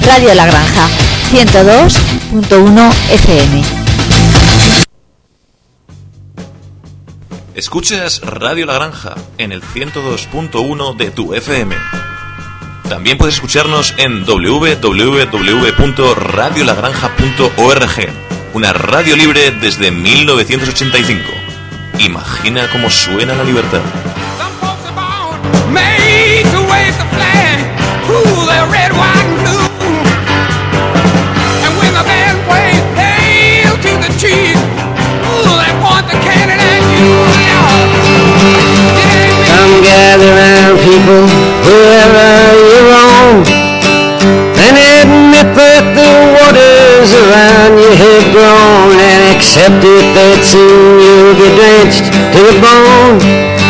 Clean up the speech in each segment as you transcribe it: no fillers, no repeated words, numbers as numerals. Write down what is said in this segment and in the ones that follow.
Radio La Granja, 102.1 FM. Escuchas Radio La Granja en el 102.1 de tu FM. También puedes escucharnos en www.radiolagranja.org, una radio libre desde 1985. Imagina cómo suena la libertad. Come gather round, people, wherever you roam, and admit that the waters around you have grown, and accept it that soon you'll be drenched to the bone.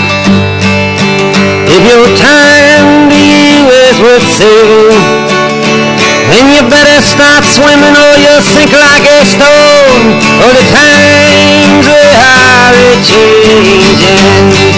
If your time to you is worth saving, then you better start swimming or you'll sink like a stone, or the times they are a-changing.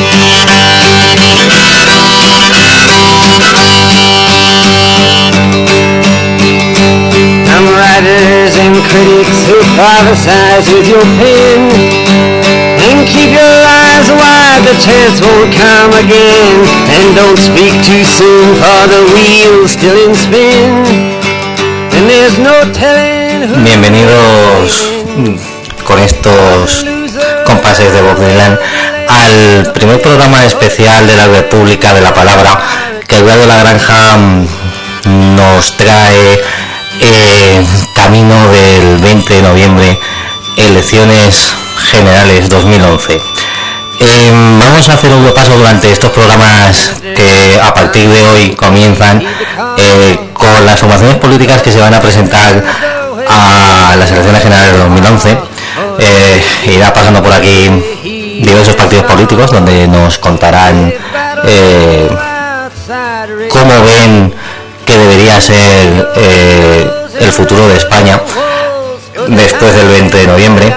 Some writers and critics who prophesize with your pen, and keep your eyes wide, the chance won't come again, and don't speak too soon for the wheel's still in spin, and there's no telling who. Bienvenidos con estos compases de Bob Dylan al primer programa especial de la República de la Palabra que el Radio La Granja nos trae camino del 20 de noviembre, elecciones generales 2011. Vamos a hacer un repaso durante estos programas que a partir de hoy comienzan con las formaciones políticas que se van a presentar a las elecciones generales de 2011. Irá pasando por aquí diversos partidos políticos donde nos contarán cómo ven que debería ser el futuro de España después del 20 de noviembre,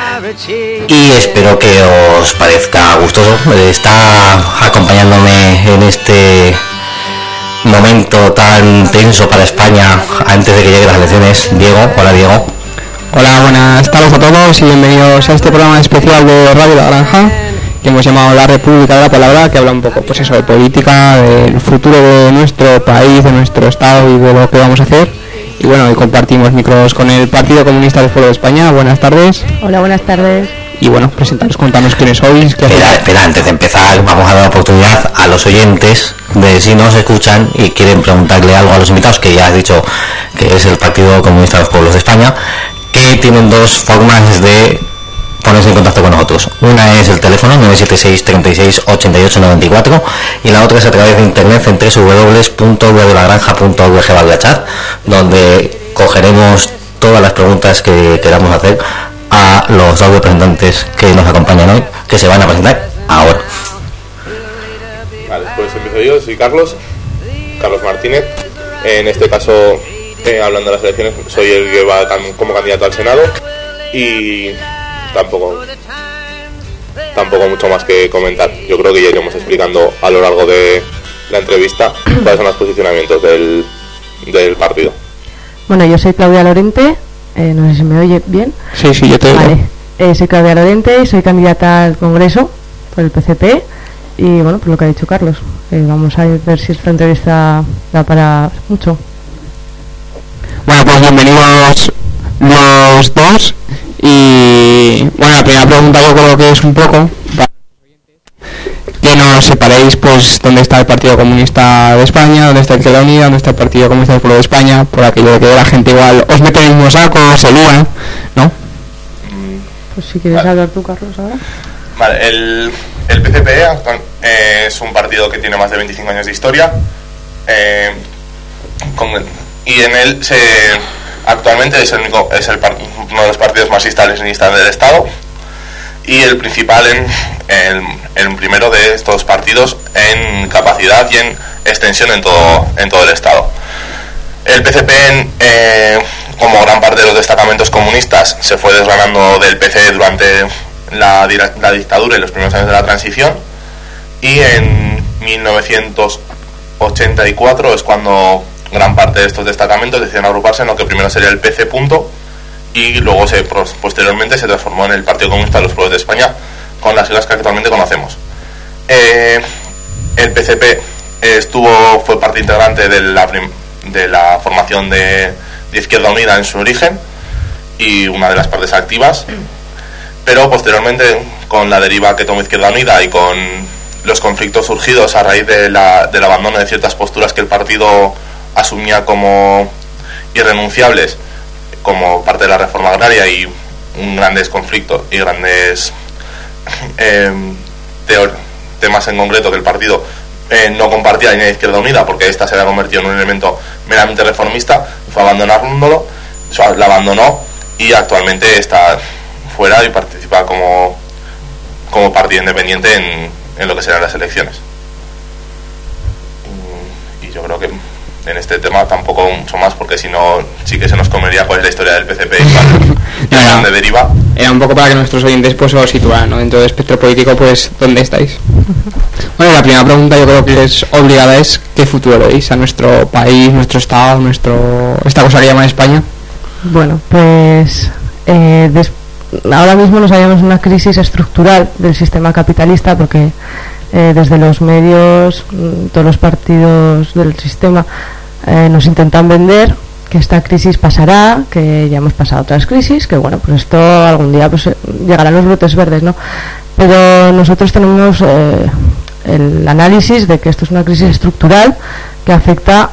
y espero que os parezca gustoso. Está acompañándome en este momento tan tenso para España antes de que lleguen las elecciones Diego. Hola Diego. Hola, buenas tardes a todos y bienvenidos a este programa especial de Radio La Granja que hemos llamado La República de la Palabra, que habla un poco pues eso, de política, del futuro de nuestro país, de nuestro estado y de lo que vamos a hacer. Y bueno, hoy compartimos micros con el Partido Comunista del Pueblo de España. Buenas tardes. Hola, buenas tardes. Y bueno, presentaros, contanos quiénes sois. Espera, antes de empezar vamos a dar oportunidad a los oyentes de si nos escuchan y quieren preguntarle algo a los invitados, que ya has dicho que es el Partido Comunista de los Pueblos de España, que tienen dos formas de ponerse en contacto con nosotros. Una es el teléfono 976 36 88 94 y la otra es a través de internet en www.radiolagranja.org/chat, donde cogeremos todas las preguntas que queramos hacer a los dos representantes que nos acompañan hoy, que se van a presentar ahora. Vale, pues empiezo yo. Soy Carlos Martínez. En este caso, hablando de las elecciones, soy el que va como candidato al Senado, y tampoco mucho más que comentar. Yo creo que ya iremos explicando a lo largo de la entrevista cuáles son los posicionamientos del partido. Bueno, yo soy Claudia Lorente, no sé si me oye bien. Sí, yo te oigo. Vale, soy Claudia Lorente y soy candidata al Congreso por el PCP, y bueno, por lo que ha dicho Carlos, vamos a ver si esta entrevista da para mucho. Bueno, pues bienvenidos los dos. Y bueno, la primera pregunta yo creo que es un poco para que nos separéis pues dónde está el Partido Comunista de España, dónde está el Izquierda Unida, dónde está el Partido Comunista del Pueblo de España, por aquello de que la gente igual os mete en el mismo saco, se lían, ¿no? Pues si quieres hablar tú, Carlos, ahora. Vale, el PCP es un partido que tiene más de 25 años de historia, y en él actualmente es uno de los partidos marxistas leninistas del Estado, y el principal el primero de estos partidos en capacidad y en extensión en todo el Estado. El PCP, como gran parte de los destacamentos comunistas, se fue desgranando del PC durante la dictadura y los primeros años de la transición, y en 1984 es cuando gran parte de estos destacamentos deciden agruparse en lo que primero sería el PC Punto, y luego posteriormente se transformó en el Partido Comunista de los Pueblos de España, con las siglas que actualmente conocemos. El PCP fue parte integrante de la formación de Izquierda Unida en su origen y una de las partes activas, pero posteriormente, con la deriva que tomó Izquierda Unida y con los conflictos surgidos a raíz del abandono de ciertas posturas que el partido asumía como irrenunciables, como parte de la reforma agraria, y grandes conflictos y grandes temas en concreto que el partido no compartía la línea de Izquierda Unida, porque esta se había convertido en un elemento meramente reformista, fue abandonándolo, la abandonó y actualmente está fuera y participa como partido independiente en lo que serán las elecciones. Y yo creo que en este tema tampoco mucho más, porque si no sí que se nos comería cuál es la historia del PCP y a dónde deriva. Era un poco para que nuestros oyentes pues os situaran, ¿no? Dentro del espectro político, pues ¿dónde estáis? Bueno, la primera pregunta yo creo que es obligada, es ¿qué futuro veis a nuestro país, nuestro estado, esta cosa que llaman España? Bueno, pues ahora mismo nos hallamos en una crisis estructural del sistema capitalista, porque desde los medios, todos los partidos del sistema nos intentan vender que esta crisis pasará, que ya hemos pasado otras crisis, que bueno, pues esto algún día pues llegarán los brotes verdes, ¿no? Pero nosotros tenemos el análisis de que esto es una crisis estructural que afecta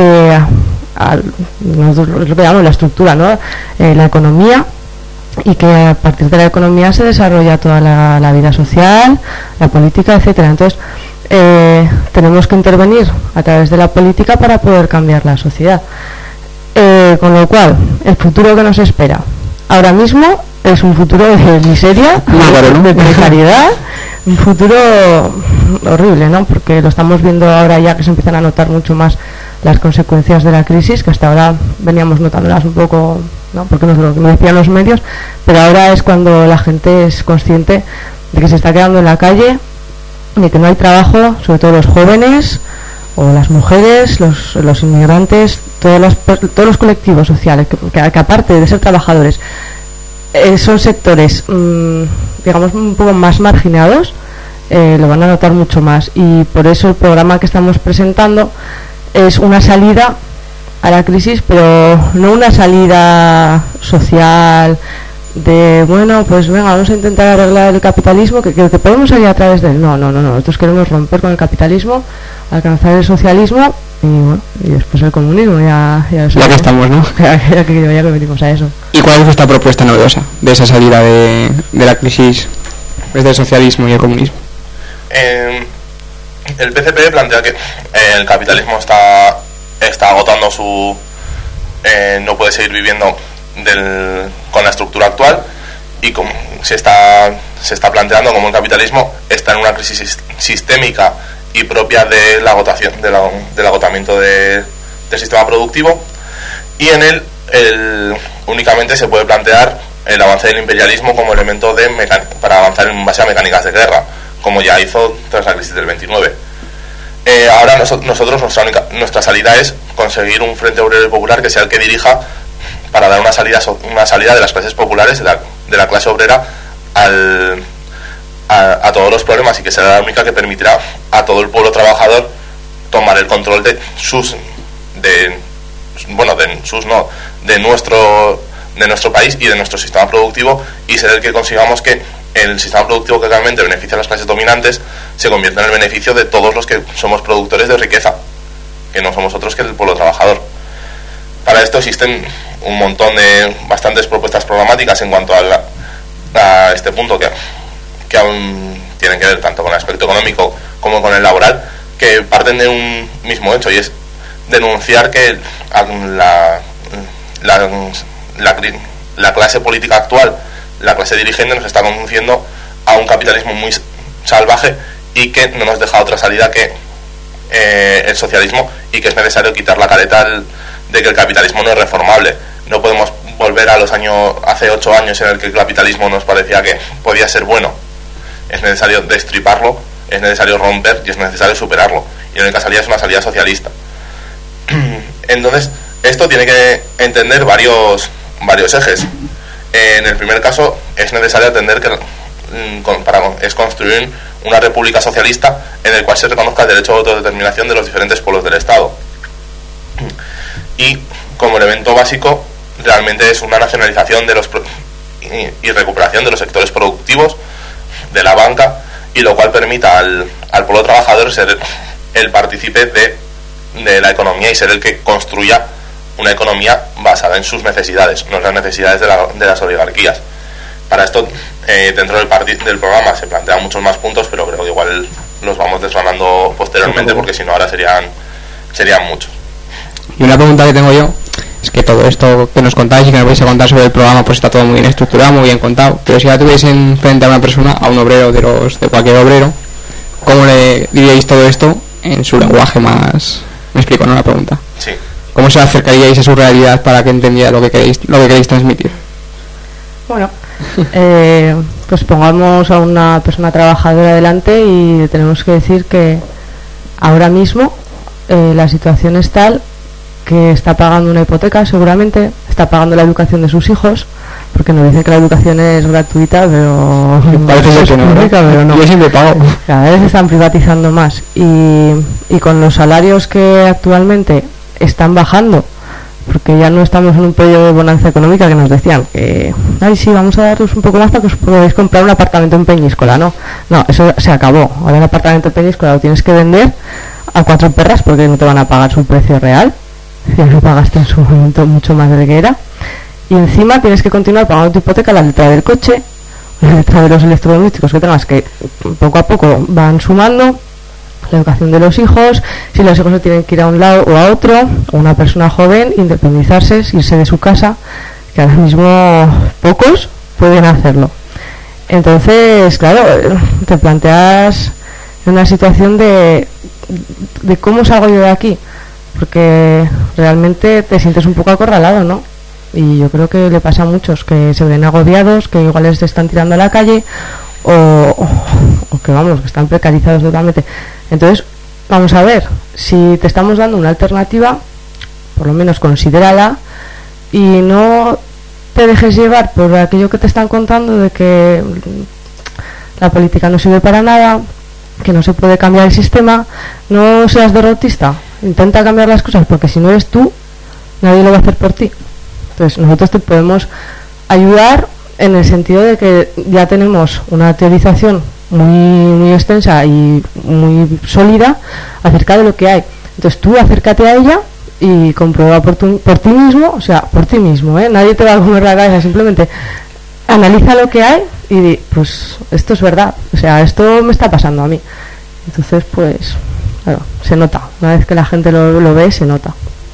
a lo que llamamos la estructura, ¿no? La economía, y que a partir de la economía se desarrolla toda la vida social, la política, etcétera. Entonces tenemos que intervenir a través de la política para poder cambiar la sociedad, con lo cual el futuro que nos espera ahora mismo es un futuro de miseria, de precariedad, un futuro horrible, ¿no? Porque lo estamos viendo ahora ya que se empiezan a notar mucho más las consecuencias de la crisis, que hasta ahora veníamos notándolas un poco, ¿no? Porque nos lo decían los medios, pero ahora es cuando la gente es consciente de que se está quedando en la calle, de que no hay trabajo, sobre todo los jóvenes o las mujeres, los inmigrantes, todos los colectivos sociales que aparte de ser trabajadores son sectores digamos un poco más marginados, lo van a notar mucho más, y por eso el programa que estamos presentando es una salida a la crisis, pero no una salida social de bueno, pues venga, vamos a intentar arreglar el capitalismo, que podemos salir a través de él. No, nosotros queremos romper con el capitalismo, alcanzar el socialismo y bueno, y después el comunismo, ya que estamos, ¿no? ya que venimos a eso. ¿Y cuál es vuestra propuesta novedosa de esa salida de la crisis desde el socialismo y el comunismo? El PCP plantea que el capitalismo está agotando no puede seguir viviendo con la estructura actual, y como se está planteando como el capitalismo está en una crisis sistémica y propia de la agotación, del agotamiento del sistema productivo, y en él únicamente se puede plantear el avance del imperialismo como elemento para avanzar en base a mecánicas de guerra, como ya hizo tras la crisis del 29. Ahora nosotros nuestra salida es conseguir un frente obrero y popular que sea el que dirija, para dar una salida de las clases populares, de la clase obrera a todos los problemas, y que será la única que permitirá a todo el pueblo trabajador tomar el control de nuestro país y de nuestro sistema productivo, y ser el que consigamos que el sistema productivo que realmente beneficia a las clases dominantes se convierta en el beneficio de todos los que somos productores de riqueza, que no somos otros que el pueblo trabajador. Para esto existen un montón de bastantes propuestas programáticas en cuanto a este punto, que aún tienen que ver tanto con el aspecto económico como con el laboral, que parten de un mismo hecho, y es denunciar que la clase política actual, la clase dirigente, nos está conduciendo a un capitalismo muy salvaje, y que no nos deja otra salida que el socialismo, y que es necesario quitar la careta de que el capitalismo no es reformable. No podemos volver a hace 8 años en el que el capitalismo nos parecía que podía ser bueno. Es necesario destriparlo, es necesario romper y es necesario superarlo, y la única salida es una salida socialista. Entonces, esto tiene que entender varios ejes. En el primer caso, es necesario entender que es construir una república socialista en el cual se reconozca el derecho a autodeterminación de los diferentes pueblos del Estado. Y como elemento básico, realmente es una nacionalización de los y recuperación de los sectores productivos, de la banca, y lo cual permita al pueblo trabajador ser el partícipe de la economía y ser el que construya una economía basada en sus necesidades, no en las necesidades de las oligarquías. Para esto, dentro del programa se plantean muchos más puntos, pero creo que igual los vamos desgranando posteriormente, porque si no ahora serían muchos. Y una pregunta que tengo yo es que todo esto que nos contáis y que nos vais a contar sobre el programa pues está todo muy bien estructurado, muy bien contado, pero si ahora tuvieseis frente a una persona, a un obrero de cualquier obrero, ¿cómo le diríais todo esto en su lenguaje más? Me explico, ¿no? La pregunta. Sí. ¿Cómo se acercaríais a su realidad para que entendiera lo que queréis transmitir? Bueno, pues pongamos a una persona trabajadora delante y tenemos que decir que ahora mismo la situación es tal que está pagando una hipoteca, seguramente está pagando la educación de sus hijos, porque nos dicen que la educación es gratuita, pero parece que no, pública, pero no. Yo siempre pago. Cada vez están privatizando más y con los salarios que actualmente están bajando, porque ya no estamos en un periodo de bonanza económica que nos decían que ay sí, vamos a daros un poco más para que os podáis comprar un apartamento en Peñíscola. No, eso se acabó. Ahora el apartamento en Peñíscola lo tienes que vender a 4 perras porque no te van a pagar su precio real, ya lo pagaste en su momento mucho más de lo que era, y encima tienes que continuar pagando tu hipoteca, la letra del coche, la letra de los electrodomésticos que tengas, que poco a poco van sumando, la educación de los hijos, si los hijos se tienen que ir a un lado o a otro, o una persona joven, independizarse, irse de su casa, que ahora mismo pocos pueden hacerlo. Entonces, claro, te planteas en una situación de cómo salgo yo de aquí, porque realmente te sientes un poco acorralado, ¿no? Y yo creo que le pasa a muchos que se ven agobiados, que igual les están tirando a la calle o que vamos, que están precarizados totalmente. Entonces, vamos a ver, si te estamos dando una alternativa, por lo menos considérala y no te dejes llevar por aquello que te están contando de que la política no sirve para nada, que no se puede cambiar el sistema. No seas derrotista, intenta cambiar las cosas, porque si no eres tú, nadie lo va a hacer por ti. Entonces nosotros te podemos ayudar en el sentido de que ya tenemos una teorización muy extensa y muy sólida acerca de lo que hay. Entonces tú acércate a ella y comprueba por ti mismo, o sea, por ti mismo, nadie te va a comer la cabeza, simplemente analiza lo que hay y di, pues esto es verdad, o sea, esto me está pasando a mí. Entonces, pues, claro, se nota, una vez que la gente lo ve, se nota.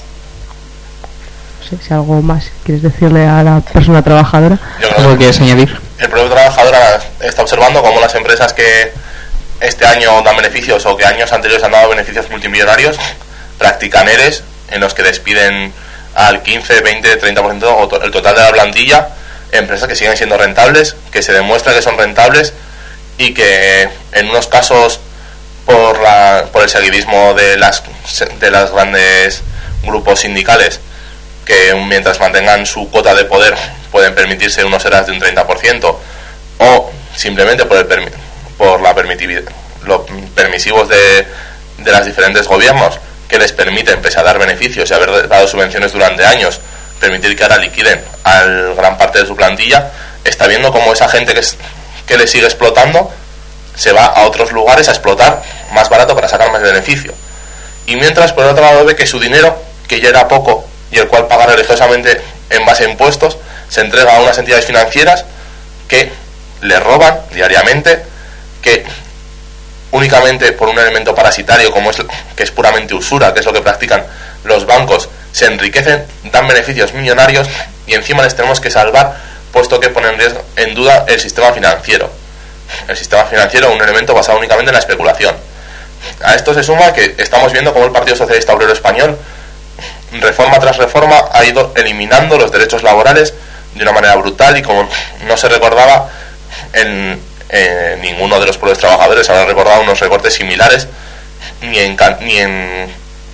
No sé si algo más quieres decirle a la persona trabajadora. ¿Algo quieres añadir? El propio trabajador está observando cómo las empresas que este año dan beneficios o que años anteriores han dado beneficios multimillonarios practican ERES en los que despiden al 15, 20, 30% o el total de la plantilla, empresas que siguen siendo rentables, que se demuestra que son rentables y que en unos casos por el seguidismo de las grandes grupos sindicales, que mientras mantengan su cuota de poder pueden permitirse unos ERAs de un 30%, o simplemente por los permisivos de los diferentes gobiernos que les permiten, pese a dar beneficios y haber dado subvenciones durante años, permitir que ahora liquiden a gran parte de su plantilla. Está viendo cómo esa gente que le sigue explotando se va a otros lugares a explotar más barato para sacar más beneficio. Y mientras, por otro lado, ve que su dinero, que ya era poco y el cual paga religiosamente en base a impuestos, se entrega a unas entidades financieras que le roban diariamente, que únicamente por un elemento parasitario que es puramente usura, que es lo que practican los bancos, se enriquecen, dan beneficios millonarios y encima les tenemos que salvar, puesto que ponen en duda el sistema financiero. El sistema financiero es un elemento basado únicamente en la especulación. A esto se suma que estamos viendo cómo el Partido Socialista Obrero Español, reforma tras reforma, ha ido eliminando los derechos laborales de una manera brutal, y como no se recordaba en ninguno de los pueblos trabajadores, habrá recordado unos recortes similares ni en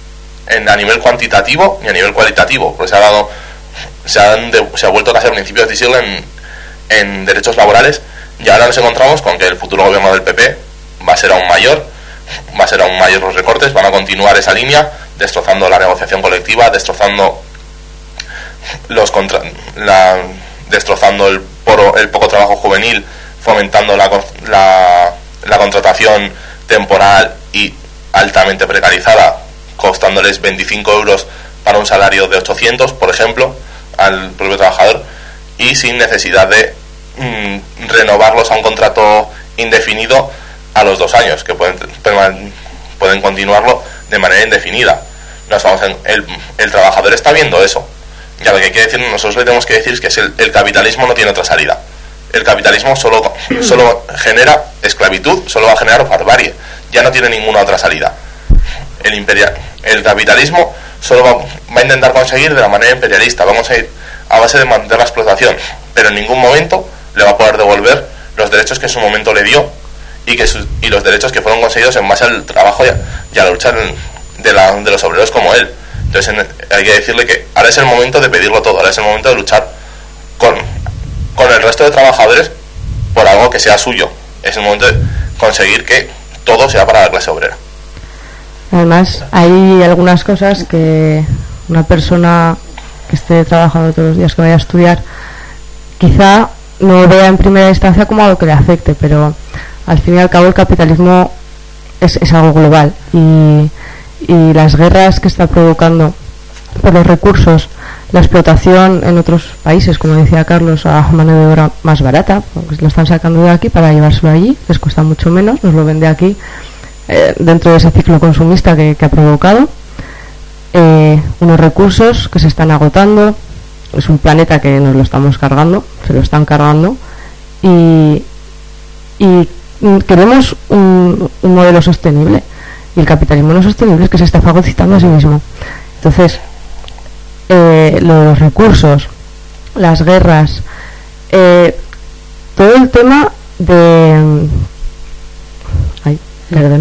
a nivel cuantitativo ni a nivel cualitativo, porque se ha vuelto casi a principios de siglo en derechos laborales, y ahora nos encontramos con que el futuro gobierno del PP va a ser aún mayor los recortes, van a continuar esa línea, destrozando la negociación colectiva, destrozando destrozando el poco trabajo juvenil, fomentando la contratación temporal y altamente precarizada, costándoles 25 euros para un salario de 800, por ejemplo, al propio trabajador, y sin necesidad de renovarlos a un contrato indefinido a los 2 años, que pueden continuarlo de manera indefinida. El trabajador está viendo eso, y a lo que hay que decir, nosotros le tenemos que decir que el capitalismo no tiene otra salida. El capitalismo solo genera esclavitud, solo va a generar barbarie, ya no tiene ninguna otra salida. El capitalismo solo va a intentar conseguir de la manera imperialista, vamos a ir a base de mantener la explotación, pero en ningún momento le va a poder devolver los derechos que en su momento le dio y los derechos que fueron conseguidos en base al trabajo y a la lucha de los obreros como él. Entonces hay que decirle que ahora es el momento de pedirlo todo, ahora es el momento de luchar con el resto de trabajadores por algo que sea suyo. Es el momento de conseguir que todo sea para la clase obrera. Además, hay algunas cosas que una persona que esté trabajando todos los días, que vaya a estudiar, quizá no vea en primera instancia como algo que le afecte, pero al fin y al cabo el capitalismo es algo global, y las guerras que está provocando por los recursos, la explotación en otros países, como decía Carlos, a mano de obra más barata, porque lo están sacando de aquí para llevárselo allí, les cuesta mucho menos, nos lo vende aquí, dentro de ese ciclo consumista que ha provocado, unos recursos que se están agotando, es un planeta que nos lo estamos cargando, se lo están cargando, y queremos un modelo sostenible, y el capitalismo no sostenible es que se está fagocitando a sí mismo. Entonces, los recursos, las guerras, todo el tema de... perdón.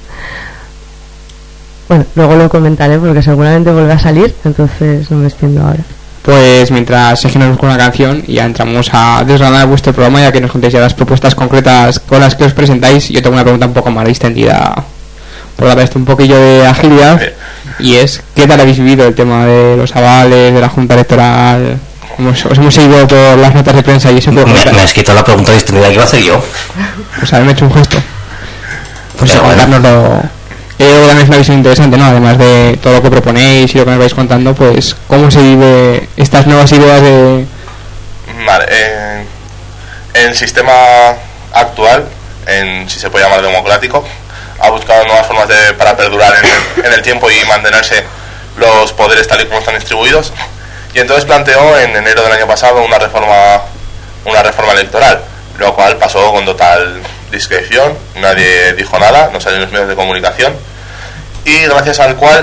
Bueno, luego lo comentaré porque seguramente vuelve a salir, entonces no me extiendo ahora. Pues mientras seguimos con la canción, ya entramos a desgranar vuestro programa, ya que nos contéis ya las propuestas concretas con las que os presentáis. Yo tengo una pregunta un poco más extendida por dar esto un poquillo de agilidad, y es: ¿qué tal habéis vivido el tema de los avales, de la Junta Electoral? Os hemos seguido por las notas de prensa y eso. Me has quitado la pregunta distendida que iba a hacer yo. Pues haberme hecho un gesto. Pues bueno, contárnoslo. También es una visión interesante, ¿no? Además de todo lo que proponéis y lo que nos vais contando, pues cómo se vive estas nuevas ideas de... Vale, el sistema actual, si se puede llamar democrático, ha buscado nuevas formas para perdurar en el tiempo y mantenerse los poderes tal y como están distribuidos, y entonces planteó en enero del año pasado una reforma electoral, lo cual pasó con total discreción, nadie dijo nada, no salió en los medios de comunicación, y gracias al cual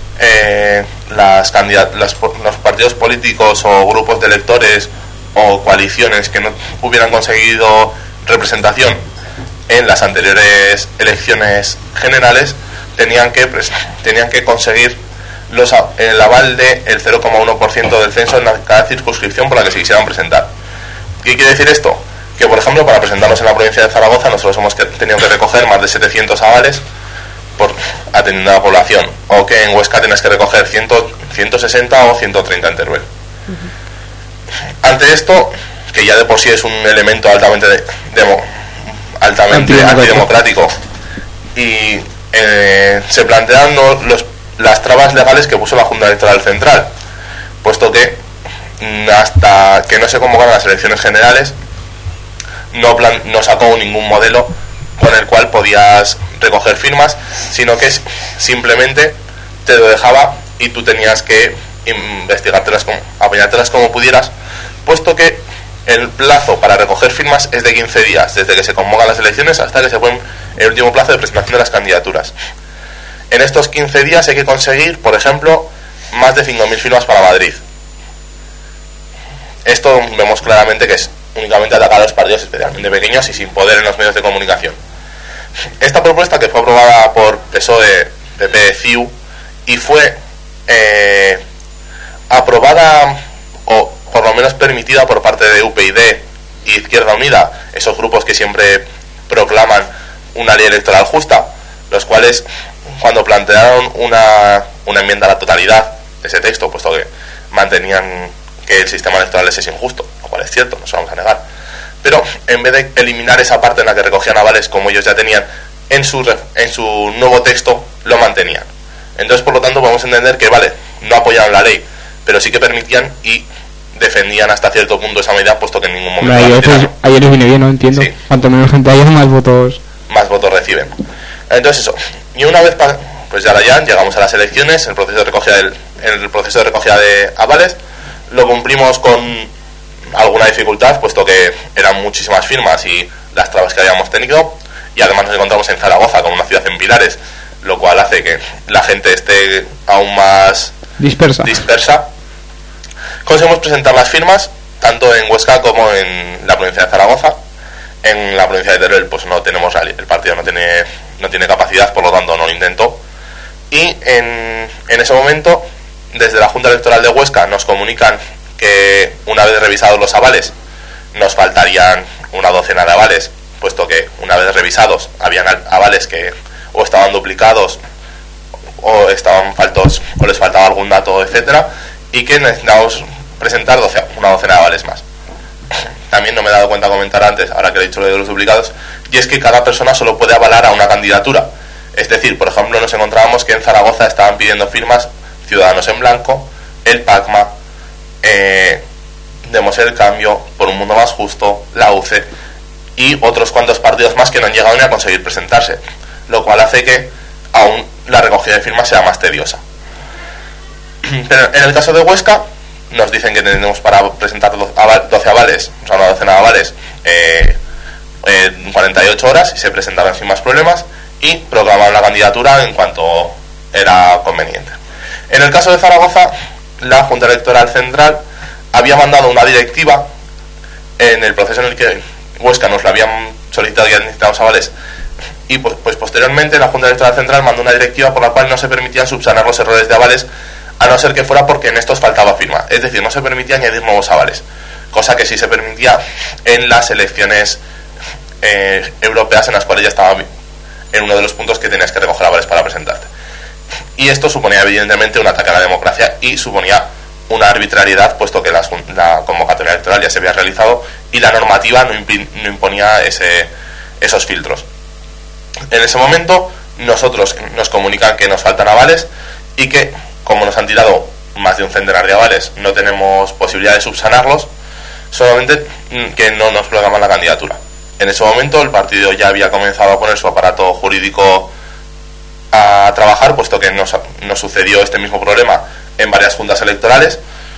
los partidos políticos o grupos de electores o coaliciones que no hubieran conseguido representación en las anteriores elecciones generales tenían que conseguir el aval del 0,1% del censo en cada circunscripción por la que se quisieran presentar. ¿Qué quiere decir esto? Que, por ejemplo, para presentarnos en la provincia de Zaragoza nosotros hemos tenido que recoger más de 700 avales atendiendo a la población, o que en Huesca tienes que recoger 160 o 130 en Teruel. Ante esto, que ya de por sí es un elemento altamente antidemocrático, y se plantean las trabas legales que puso la Junta Electoral Central, puesto que hasta que no se convocaran las elecciones generales no sacó ningún modelo con el cual podías recoger firmas, sino que simplemente te lo dejaba y tú tenías que apañártelas como pudieras, puesto que el plazo para recoger firmas es de 15 días, desde que se convocan las elecciones hasta que se pone el último plazo de presentación de las candidaturas. En estos 15 días hay que conseguir, por ejemplo, más de 5.000 firmas para Madrid. Esto vemos claramente que es únicamente atacar a los partidos especialmente pequeños y sin poder en los medios de comunicación. Esta propuesta, que fue aprobada por PSOE, PP, CiU, y fue aprobada o por lo menos permitida por parte de UPyD y Izquierda Unida, esos grupos que siempre proclaman una ley electoral justa, los cuales cuando plantearon una enmienda a la totalidad de ese texto, puesto que mantenían que el sistema electoral es injusto, lo cual es cierto, no se lo vamos a negar, pero en vez de eliminar esa parte en la que recogían avales como ellos ya tenían en su nuevo texto, lo mantenían. Entonces, por lo tanto, podemos entender que, vale, no apoyaban la ley, pero sí que permitían y defendían hasta cierto punto esa medida, puesto que en ningún momento ayer les viene bien, no entiendo. Sí. Cuanto menos gente haya, más votos reciben. Entonces eso, y una vez pues ya llegamos a las elecciones, el proceso de recogida de avales lo cumplimos con alguna dificultad, puesto que eran muchísimas firmas y las trabas que habíamos tenido, y además nos encontramos en Zaragoza, con una ciudad en pilares, lo cual hace que la gente esté aún más dispersa. Conseguimos presentar las firmas tanto en Huesca como en la provincia de Zaragoza. En la provincia de Teruel pues no tenemos, el partido no tiene capacidad, por lo tanto no lo intentó. Y en ese momento, desde la Junta Electoral de Huesca nos comunican que una vez revisados los avales nos faltarían una docena de avales, puesto que una vez revisados habían avales que o estaban duplicados o estaban faltos o les faltaba algún dato, etcétera, y que necesitamos presentar una docena de avales más. También no me he dado cuenta de comentar antes, ahora que he dicho lo de los duplicados, y es que cada persona solo puede avalar a una candidatura. Es decir, por ejemplo, nos encontrábamos que en Zaragoza estaban pidiendo firmas Ciudadanos en Blanco, el PACMA, Demos el Cambio, Por un Mundo Más Justo, la UCE y otros cuantos partidos más que no han llegado ni a conseguir presentarse, lo cual hace que aún la recogida de firmas sea más tediosa. Pero en el caso de Huesca nos dicen que tenemos para presentar 12 avales, o sea, una docena de avales, en 48 horas, y se presentaron sin más problemas y proclamaron la candidatura en cuanto era conveniente. En el caso de Zaragoza, la Junta Electoral Central había mandado una directiva en el proceso en el que Huesca nos la habían solicitado y necesitábamos avales, y pues posteriormente la Junta Electoral Central mandó una directiva por la cual no se permitían subsanar los errores de avales, a no ser que fuera porque en estos faltaba firma. Es decir, no se permitía añadir nuevos avales, cosa que sí se permitía en las elecciones europeas, en las cuales ya estaba en uno de los puntos que tenías que recoger avales para presentarte. Y esto suponía evidentemente un ataque a la democracia y suponía una arbitrariedad, puesto que la convocatoria electoral ya se había realizado y la normativa no imponía esos filtros. En ese momento nosotros nos comunican que nos faltan avales y que, como nos han tirado más de un centenar de avales, no tenemos posibilidad de subsanarlos, solamente que no nos proclaman la candidatura. En ese momento el partido ya había comenzado a poner su aparato jurídico a trabajar, puesto que nos sucedió este mismo problema en varias juntas electorales,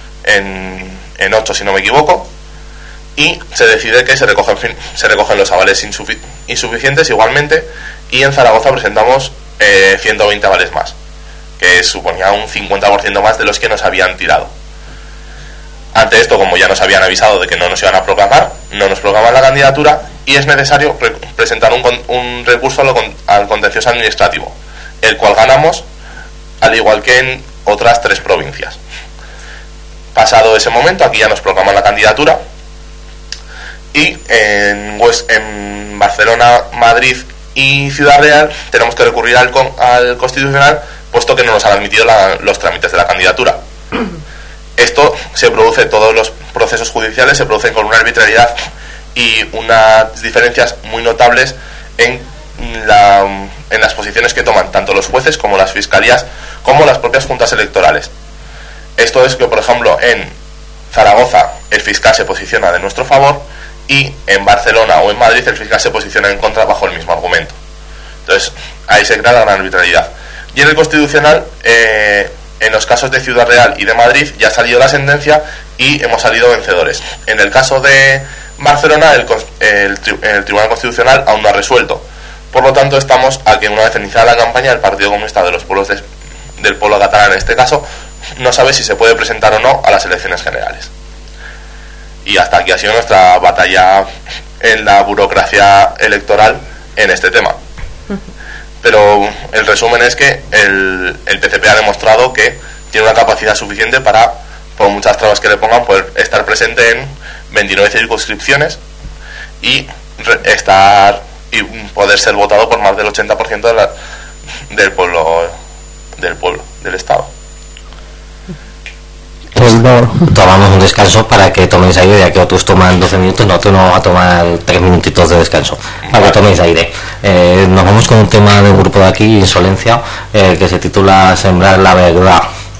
en 8 si no me equivoco, y se decide que se recogen los avales insuficientes igualmente, y en Zaragoza presentamos 120 avales más, que suponía un 50% más de los que nos habían tirado. Ante esto, como ya nos habían avisado de que no nos iban a proclamar, no nos proclaman la candidatura y es necesario presentar un recurso al contencioso administrativo, el cual ganamos, al igual que en otras 3 provincias. Pasado ese momento, aquí ya nos proclaman la candidatura y en Barcelona, Madrid y Ciudad Real tenemos que recurrir al Constitucional, puesto que no nos han admitido los trámites de la candidatura. Esto se produce, todos los procesos judiciales se producen con una arbitrariedad y unas diferencias muy notables en las posiciones que toman tanto los jueces como las fiscalías como las propias juntas electorales. Esto es que, por ejemplo, en Zaragoza el fiscal se posiciona de nuestro favor y en Barcelona o en Madrid el fiscal se posiciona en contra bajo el mismo argumento. Entonces ahí se crea la gran arbitrariedad. Y en el Constitucional, en los casos de Ciudad Real y de Madrid ya ha salido la sentencia y hemos salido vencedores. En el caso de Barcelona el Tribunal Constitucional aún no ha resuelto. Por lo tanto, estamos a que una vez iniciada la campaña, el Partido Comunista de los Pueblos del pueblo catalán, en este caso, no sabe si se puede presentar o no a las elecciones generales. Y hasta aquí ha sido nuestra batalla en la burocracia electoral en este tema. Pero el resumen es que el PCP ha demostrado que tiene una capacidad suficiente para, por muchas trabas que le pongan, poder estar presente en 29 circunscripciones y poder ser votado por más del 80% del pueblo del estado. Pues tomamos un descanso para que toméis aire, ya que otros toman 12 minutos, nosotros nos vamos a tomar 3 minutitos de descanso para que toméis aire. Nos vamos con un tema de un grupo de aquí, Insolencia, que se titula Sembrar la Verdad.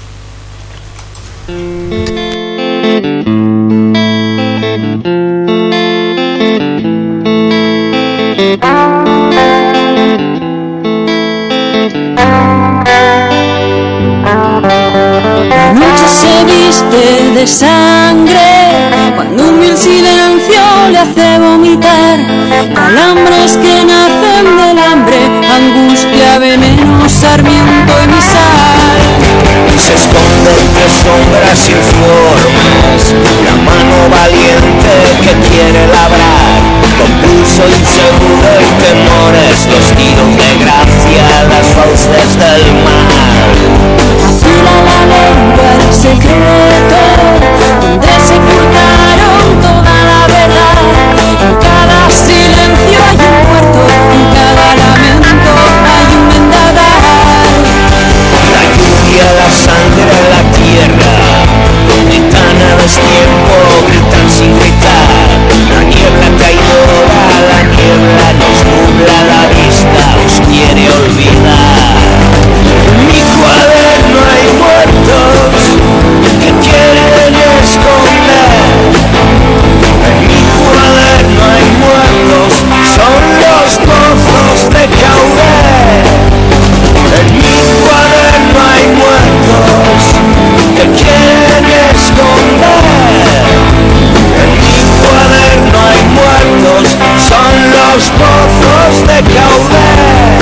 La noche se viste de sangre cuando un vil silencio le hace vomitar. Calambres que nacen del hambre, angustia, veneno, sarmiento y misal. Se esconde entre sombras sin formas, la mano valiente que quiere labrar, con pulso inseguro y temores, los tiros de gracia, las fauces del mal. Afila la lengua el secreto, donde sepultaron toda la verdad. En cada silencio hay un muerto, en cada lamento hay un vendaval. La lluvia, la sangre, la tierra, gritan a destiempo, gritan sin gritar. La niebla traidora, la niebla nos nubla la vista, os quiere olvidar. En mi cuaderno hay muertos que quieren esconder. En mi cuaderno hay muertos, son los pozos de caudal. En mi cuaderno hay muertos que quieren esconder. En mi cuaderno hay muertos, son los pozos de caudal.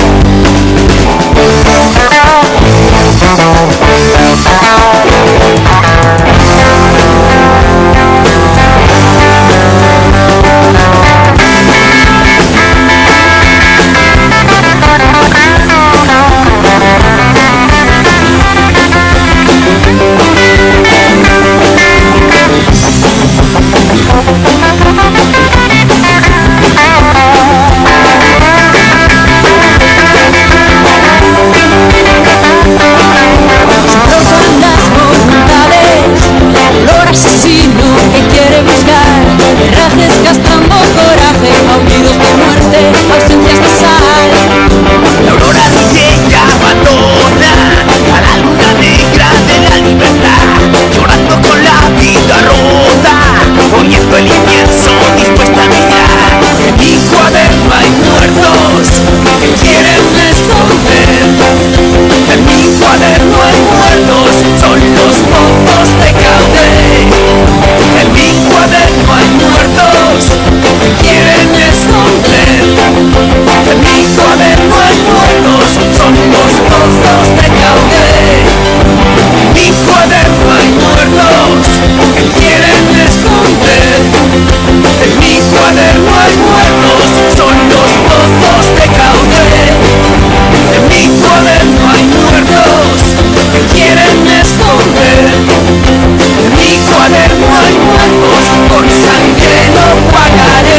Asesino que quiere buscar herrajes gastando coraje, aullidos de muerte, ausencias de sal. La aurora dice ya abandona a la luna negra de la libertad, llorando con la vida rota, poniendo el incienso dispuesta a mirar. En mi cuaderno hay muertos que quieren esconder. En mi cuaderno hay muertos, son los pozos de caudal. En mi cuaderno hay muertos que quieren esconder. En mi cuaderno hay muertos, son los pozos de caudal. En mi cuaderno hay muertos que quieren esconder. En mi cuaderno hay muertos, son los pozos de caudal. En mi cuaderno hay muertos que quieren esconder. En mi cuaderno hay muertos, con sangre no pagaré.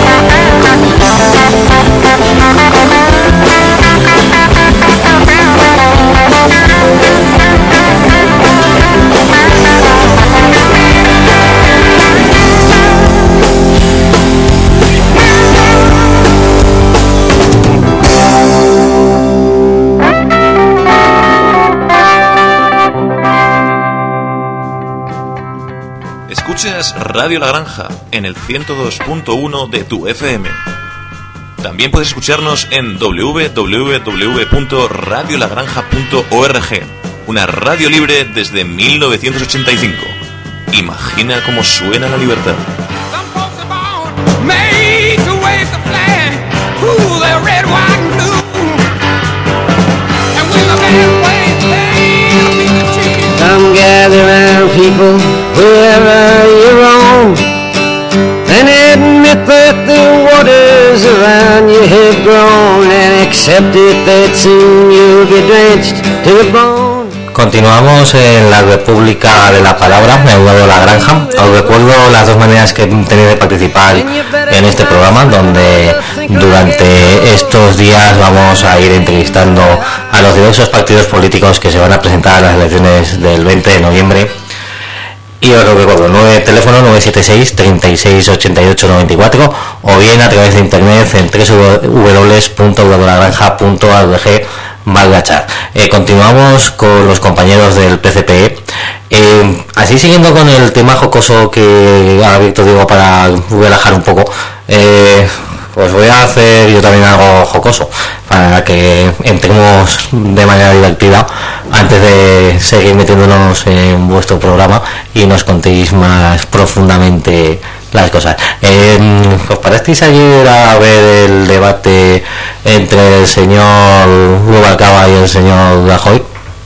Escuchas Radio La Granja en el 102.1 de tu FM. También puedes escucharnos en www.radiolagranja.org, una radio libre desde 1985. Imagina cómo suena la libertad. Come gather round, people, wherever you roam, and admit that the waters around you have grown, and accept it that soon you'll be drenched to the bone. Continuamos en la República de la Palabra, me ha Eduardo La Granja. Os recuerdo las dos maneras que tenéis de participar en este programa, donde durante estos días vamos a ir entrevistando a los diversos partidos políticos que se van a presentar a las elecciones del 20 de noviembre. Y os lo recuerdo, teléfono 976 36 88 94 o bien a través de internet en www.eduardolagranja.org/chat. Continuamos con los compañeros del PCPE. Así siguiendo con el tema jocoso que ha abierto Diego para relajar un poco, pues voy a hacer yo también algo jocoso para que entremos de manera divertida antes de seguir metiéndonos en vuestro programa y nos contéis más profundamente las cosas. ¿Os parasteis ayer a ver el debate entre el señor Rubalcaba y el señor Rajoy?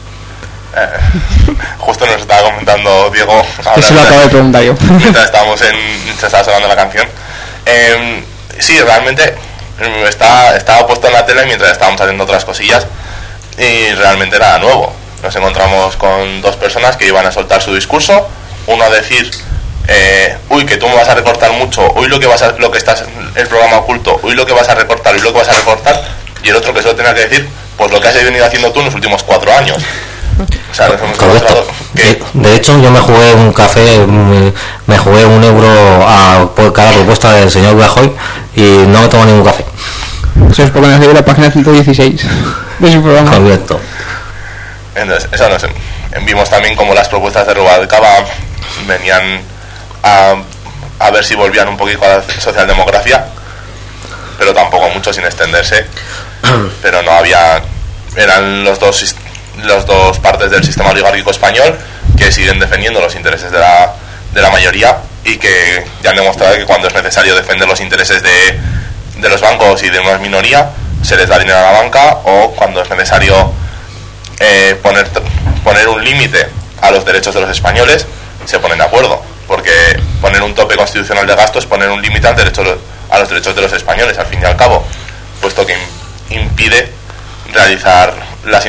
Justo nos estaba comentando Diego. Eso lo acabo de preguntar yo. Mientras estaba sonando la canción. Sí, realmente estaba puesto en la tele mientras estábamos haciendo otras cosillas y realmente era nuevo. Nos encontramos con dos personas que iban a soltar su discurso, uno a decir uy, que tú me vas a recortar mucho, uy, lo que estás el programa oculto, uy, lo que vas a recortar, y el otro que solo tenía que decir pues lo que has venido haciendo tú en los últimos 4 años. O sea, nos hemos encontrado que... De hecho, yo me jugué un café, me jugué €1 por cada propuesta del señor Rajoy y no me tomo ningún café. Eso es porque nos dio la página 116 de su programa. Correcto. Entonces, eso vimos también como las propuestas de Rubalcaba venían a ver si volvían un poquito a la socialdemocracia, pero tampoco mucho, sin extenderse. Pero no había... Eran los dos partes del sistema oligárquico español que siguen defendiendo los intereses de la mayoría y que ya han demostrado que cuando es necesario defender los intereses de los bancos y de una minoría se les da dinero a la banca, o cuando es necesario poner un límite a los derechos de los españoles se ponen de acuerdo, porque poner un tope constitucional de gastos es poner un límite a los derechos de los españoles, al fin y al cabo, puesto que impide realizar las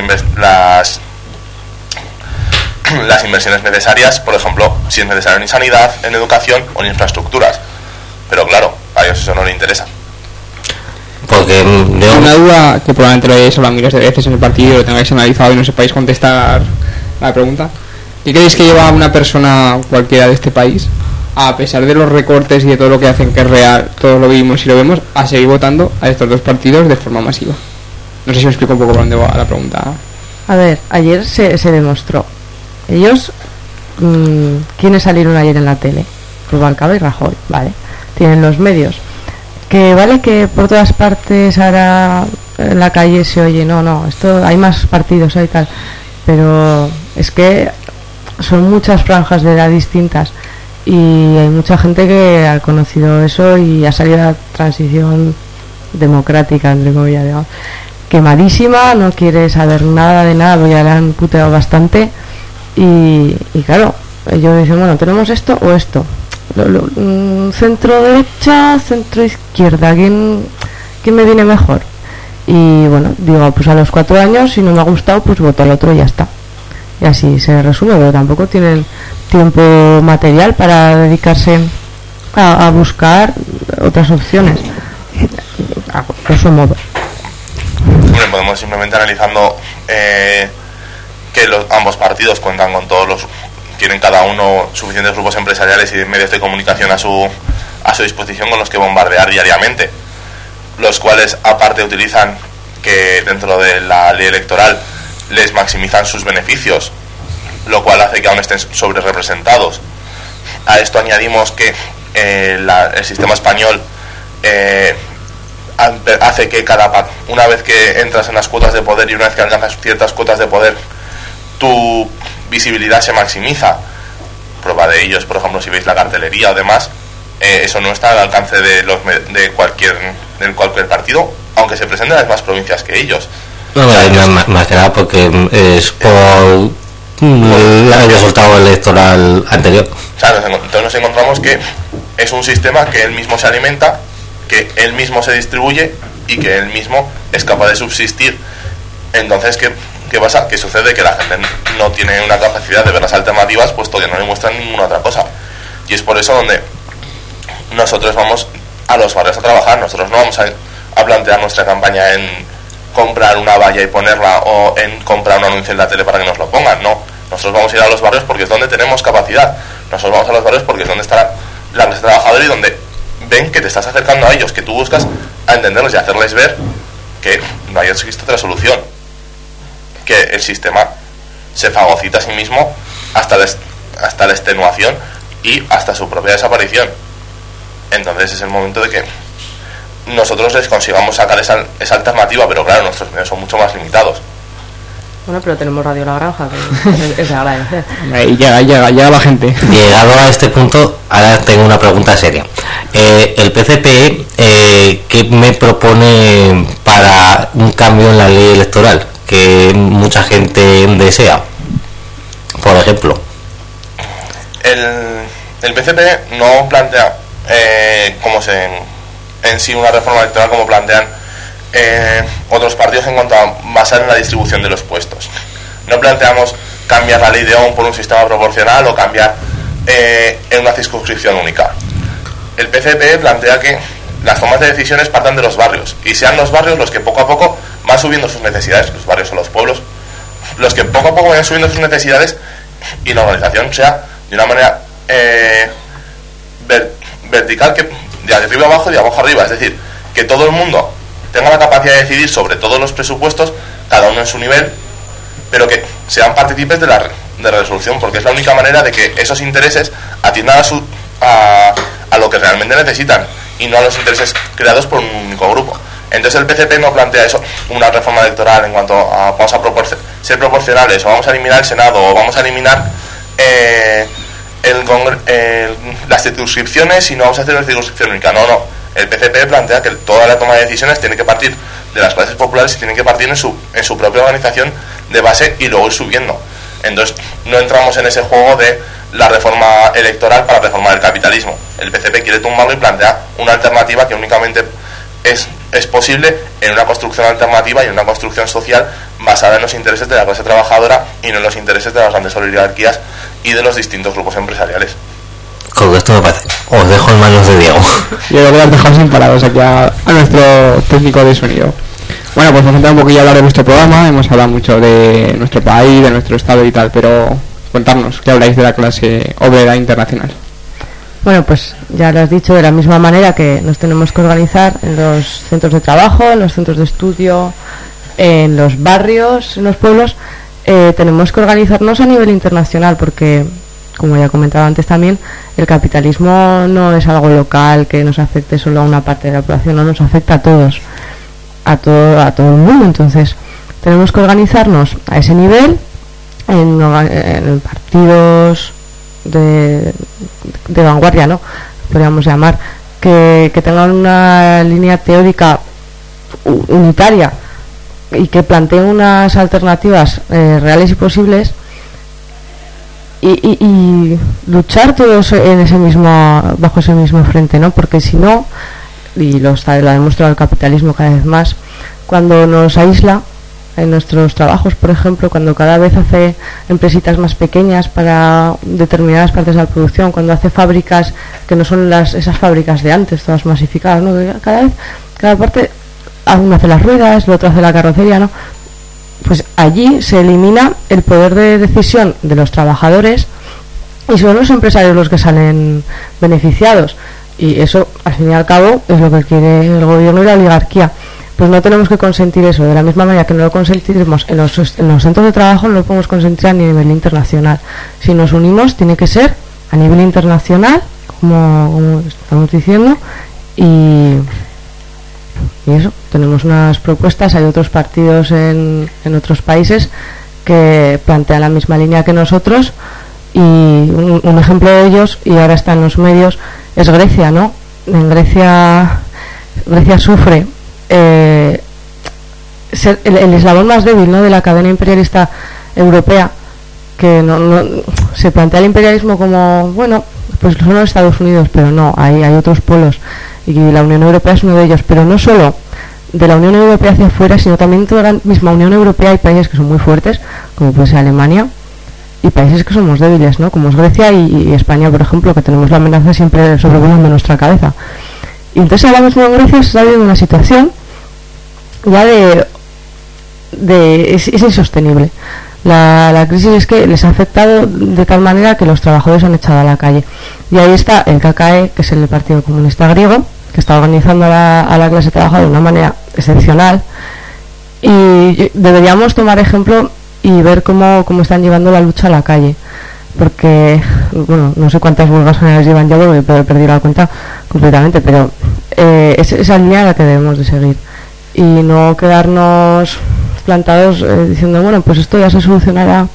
inversiones necesarias, por ejemplo, si es necesario en sanidad, en educación o en infraestructuras. Pero claro, a ellos eso no les interesa. Porque una duda que probablemente lo hayáis hablado miles de veces en el partido, lo tengáis analizado y no sepáis contestar la pregunta. ¿Qué creéis que lleva a una persona cualquiera de este país, a pesar de los recortes y de todo lo que hacen, que es real, todos lo vimos y lo vemos, a seguir votando a estos dos partidos de forma masiva? No sé si me explico un poco por dónde va la pregunta. A ver, ayer se demostró. Ellos, ¿quiénes salieron ayer en la tele? Rubalcaba y Rajoy, ¿vale? Tienen los medios. Que vale que por todas partes ahora en la calle se oye, no, esto hay más partidos, hay tal. Pero es que son muchas franjas de edad distintas y hay mucha gente que ha conocido eso y ha salido a la transición democrática, entre comillas, digamos, quemadísima, no quiere saber nada de nada, ya le han puteado bastante y claro, ellos dicen, bueno, tenemos esto o esto, centro derecha, centro izquierda, ¿quién me viene mejor? Y bueno, digo, pues a los 4 años, si no me ha gustado, pues voto al otro y ya está. Y así se resume, pero tampoco tienen tiempo material para dedicarse a buscar otras opciones, a su modo. Hombre, podemos simplemente analizando que ambos partidos cuentan con tienen cada uno suficientes grupos empresariales y medios de comunicación a su disposición con los que bombardear diariamente, los cuales aparte utilizan que dentro de la ley electoral les maximizan sus beneficios, lo cual hace que aún estén sobre representados. A esto añadimos que el sistema español hace que una vez que entras en las cuotas de poder y una vez que alcanzas ciertas cuotas de poder, tu visibilidad se maximiza. Prueba de ello es, por ejemplo, si veis la cartelería o demás, eso no está al alcance de cualquier partido, aunque se presenten en las más provincias que ellos. No, más que nada porque es por el resultado electoral anterior. O sea, entonces nos encontramos que es un sistema que él mismo se alimenta, que él mismo se distribuye y que él mismo es capaz de subsistir. Entonces, que ¿qué pasa? Que sucede que la gente no tiene una capacidad de ver las alternativas, puesto que no le muestran ninguna otra cosa. Y es por eso donde nosotros vamos a los barrios a trabajar. Nosotros no vamos a plantear nuestra campaña en comprar una valla y ponerla, o en comprar un anuncio en la tele para que nos lo pongan. No, nosotros vamos a ir a los barrios porque es donde tenemos capacidad. Nosotros vamos a los barrios porque es donde está la clase trabajadora y donde ven que te estás acercando a ellos, que tú buscas a entenderlos y hacerles ver que no hay otra solución, que el sistema se fagocita a sí mismo hasta la extenuación y hasta su propia desaparición. Entonces es el momento de que nosotros les consigamos sacar esa alternativa, pero claro, nuestros medios son mucho más limitados. Bueno, pero tenemos Radio La Granja, que es de agradecer. Y llega la gente. Llegado a este punto, ahora tengo una pregunta seria. El PCP, ¿qué me propone para un cambio en la ley electoral que mucha gente desea? Por ejemplo, el PCP no plantea en sí una reforma electoral como plantean otros partidos en cuanto a basar en la distribución de los puestos. No planteamos cambiar la ley de ON por un sistema proporcional o cambiar en una circunscripción única. El PCP plantea que las tomas de decisiones partan de los barrios y sean los barrios los que poco a poco van subiendo sus necesidades, los barrios o los pueblos, los que poco a poco vayan subiendo sus necesidades, y la organización sea de una manera vertical, que de arriba abajo y de abajo arriba, es decir, que todo el mundo tenga la capacidad de decidir sobre todos los presupuestos, cada uno en su nivel, pero que sean partícipes de la resolución, porque es la única manera de que esos intereses atiendan a lo que realmente necesitan y no a los intereses creados por un único grupo. Entonces el PCP no plantea eso, una reforma electoral en cuanto a vamos a ser proporcionales, o vamos a eliminar el Senado, o vamos a eliminar las circunscripciones y no vamos a hacer una circunscripción única. No. El PCP plantea que toda la toma de decisiones tiene que partir de las clases populares y tiene que partir en su propia organización de base y luego ir subiendo. Entonces no entramos en ese juego de la reforma electoral para reformar el capitalismo. El PCP quiere tumbarlo y plantea una alternativa que únicamente es posible en una construcción alternativa y en una construcción social basada en los intereses de la clase trabajadora y no en los intereses de las grandes oligarquías y de los distintos grupos empresariales. con esto me parece. Os dejo en manos de Diego. Yo creo que las dejamos sin palabras aquí a nuestro técnico de sonido. Bueno, pues vamos a entrar un poquillo a hablar de nuestro programa. Hemos hablado mucho de nuestro país, de nuestro estado y tal, pero contarnos, ¿qué habláis de la clase obrera internacional? Bueno, pues ya lo has dicho, de la misma manera que nos tenemos que organizar en los centros de trabajo, en los centros de estudio, en los barrios, en los pueblos, tenemos que organizarnos a nivel internacional, porque, como ya comentaba antes también, el capitalismo no es algo local que nos afecte solo a una parte de la población, no nos afecta a todos, a todo el mundo. Entonces tenemos que organizarnos a ese nivel en partidos de vanguardia, ¿no? Podríamos llamar, que tengan una línea teórica unitaria y que planteen unas alternativas reales y posibles, y luchar todos en ese mismo, bajo ese mismo frente, ¿no? Porque si no, y lo ha demostrado el capitalismo cada vez más, cuando nos aísla en nuestros trabajos, por ejemplo, cuando cada vez hace empresitas más pequeñas para determinadas partes de la producción, cuando hace fábricas que no son esas fábricas de antes, todas masificadas, ¿no? Cada parte, uno hace las ruedas, el otro hace la carrocería, ¿no? Pues allí se elimina el poder de decisión de los trabajadores y son los empresarios los que salen beneficiados, y eso, al fin y al cabo, es lo que quiere el gobierno y la oligarquía. Pues no tenemos que consentir eso. De la misma manera que no lo consentiremos en los centros de trabajo, no lo podemos consentir a nivel internacional. Si nos unimos, tiene que ser a nivel internacional, como estamos diciendo, y eso, tenemos unas propuestas. Hay otros partidos en otros países que plantean la misma línea que nosotros, y un ejemplo de ellos, y ahora está en los medios, es Grecia, ¿no? En Grecia sufre ser el eslabón más débil, ¿no?, de la cadena imperialista europea, que no se plantea el imperialismo como, bueno, pues son los Estados Unidos, pero no, hay otros polos, y la Unión Europea es uno de ellos. Pero no solo de la Unión Europea hacia afuera, sino también toda la misma Unión Europea. Hay países que son muy fuertes, como puede ser Alemania, y países que somos débiles, ¿no? Como es Grecia y España, por ejemplo, que tenemos la amenaza siempre sobrevolando nuestra cabeza. Y entonces ahora mismo en Grecia se está viviendo una situación ya es insostenible. La crisis es que les ha afectado de tal manera que los trabajadores han echado a la calle. Y ahí está el KKE, que es el Partido Comunista Griego, que está organizando a la clase trabajadora de una manera excepcional. Y deberíamos tomar ejemplo y ver cómo están llevando la lucha a la calle. Porque, bueno, no sé cuántas huelgas generales llevan ya, porque he perdido la cuenta completamente, pero es esa línea la que debemos de seguir. Y no quedarnos plantados diciendo, bueno, pues esto ya se solucionará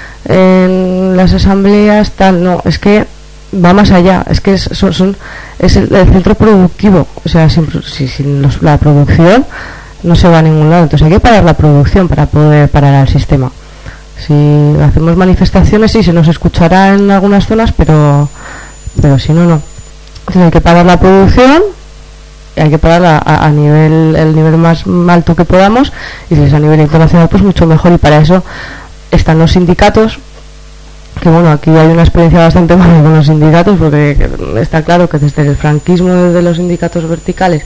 en las asambleas, tal. No, es que va más allá, es que es el centro productivo. O sea, sin la producción no se va a ningún lado. Entonces hay que parar la producción para poder parar al sistema. Si hacemos manifestaciones, sí, se nos escuchará en algunas zonas, pero si no, no. Entonces hay que parar la producción, hay que pararla el nivel más alto que podamos, y si es a nivel internacional, pues mucho mejor. Y para eso están los sindicatos, que bueno, aquí hay una experiencia bastante mala con los sindicatos, porque está claro que desde el franquismo, desde los sindicatos verticales,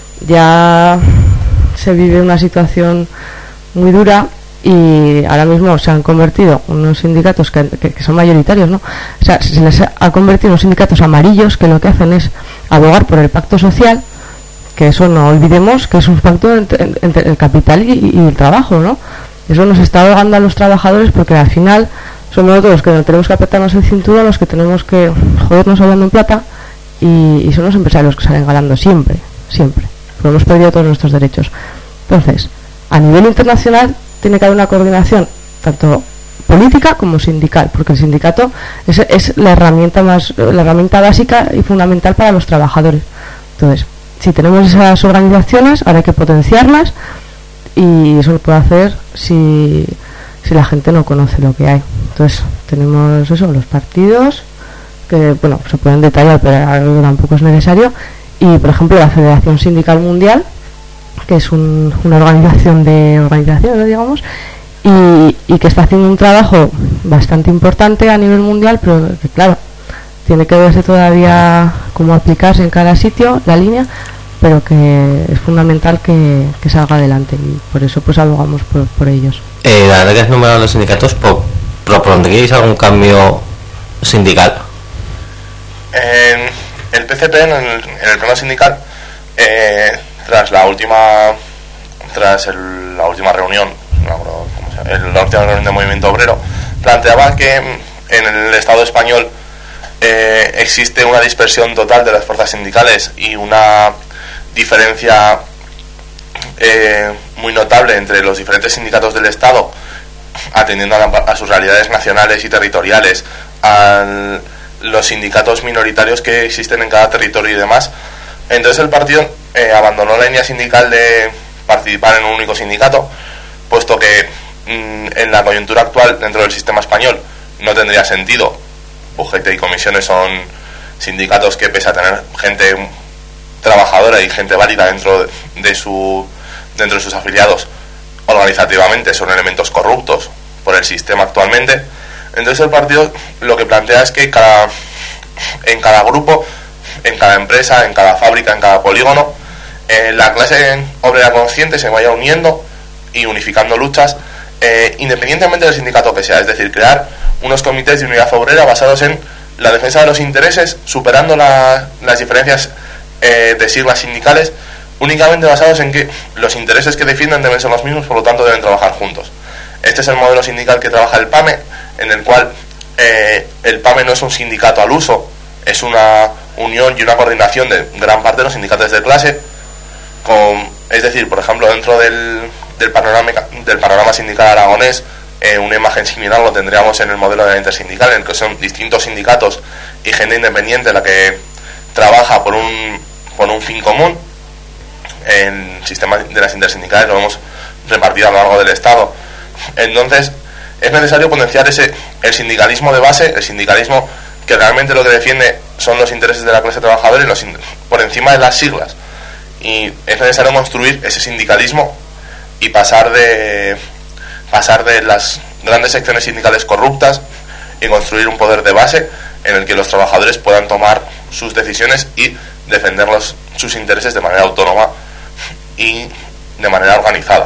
ya se vive una situación muy dura. Y ahora mismo se han convertido unos sindicatos que son mayoritarios, ¿no? O sea, se les ha convertido en unos sindicatos amarillos que lo que hacen es abogar por el pacto social, que eso no olvidemos que es un pacto entre el capital y el trabajo, ¿no? Eso nos está ahogando a los trabajadores, porque al final somos nosotros los que tenemos que apretarnos el cinturón, los que tenemos que jodernos hablando en plata, y son los empresarios que salen ganando siempre, porque hemos perdido todos nuestros derechos. Entonces, a nivel internacional tiene que haber una coordinación tanto política como sindical, porque el sindicato es la herramienta básica y fundamental para los trabajadores. Entonces, si tenemos esas organizaciones, ahora hay que potenciarlas, y eso lo puede hacer si la gente no conoce lo que hay. Entonces, tenemos eso, los partidos, que bueno, se pueden detallar, pero tampoco es necesario. Y por ejemplo, la Federación Sindical Mundial, que es una organización de organizaciones, digamos, y que está haciendo un trabajo bastante importante a nivel mundial, pero que claro, tiene que verse todavía cómo aplicarse en cada sitio la línea, pero que es fundamental que salga adelante, y por eso pues abogamos por ellos. La verdad que has nombrado los sindicatos, ¿propondríais algún cambio sindical? El PCP, en el plano sindical, tras la última reunión, la última reunión del movimiento obrero, planteaba que en el Estado español existe una dispersión total de las fuerzas sindicales y una diferencia muy notable entre los diferentes sindicatos del Estado, atendiendo a sus realidades nacionales y territoriales, a los sindicatos minoritarios que existen en cada territorio y demás. Entonces el partido abandonó la línea sindical de participar en un único sindicato, puesto que en la coyuntura actual dentro del sistema español no tendría sentido. UGT y comisiones son sindicatos que, pese a tener gente trabajadora y gente válida dentro de sus afiliados, organizativamente son elementos corruptos por el sistema actualmente. Entonces el partido lo que plantea es que en cada grupo, en cada empresa, en cada fábrica, en cada polígono, la clase obrera consciente se vaya uniendo y unificando luchas, independientemente del sindicato que sea. Es decir, crear unos comités de unidad obrera basados en la defensa de los intereses, superando las diferencias de siglas sindicales, únicamente basados en que los intereses que defienden deben ser los mismos, por lo tanto deben trabajar juntos. Este es el modelo sindical que trabaja el PAME, en el cual el PAME no es un sindicato al uso, es una unión y una coordinación de gran parte de los sindicatos de clase, es decir, por ejemplo, dentro del panorama sindical aragonés, una imagen similar lo tendríamos en el modelo de la intersindical, en el que son distintos sindicatos y gente independiente la que trabaja por un fin común. En el sistema de las intersindicales lo hemos repartido a lo largo del Estado. Entonces es necesario potenciar el sindicalismo de base, el sindicalismo que realmente lo que defiende son los intereses de la clase trabajadora por encima de las siglas. Y es necesario construir ese sindicalismo y pasar de las grandes secciones sindicales corruptas y construir un poder de base en el que los trabajadores puedan tomar sus decisiones y defender sus intereses de manera autónoma y de manera organizada.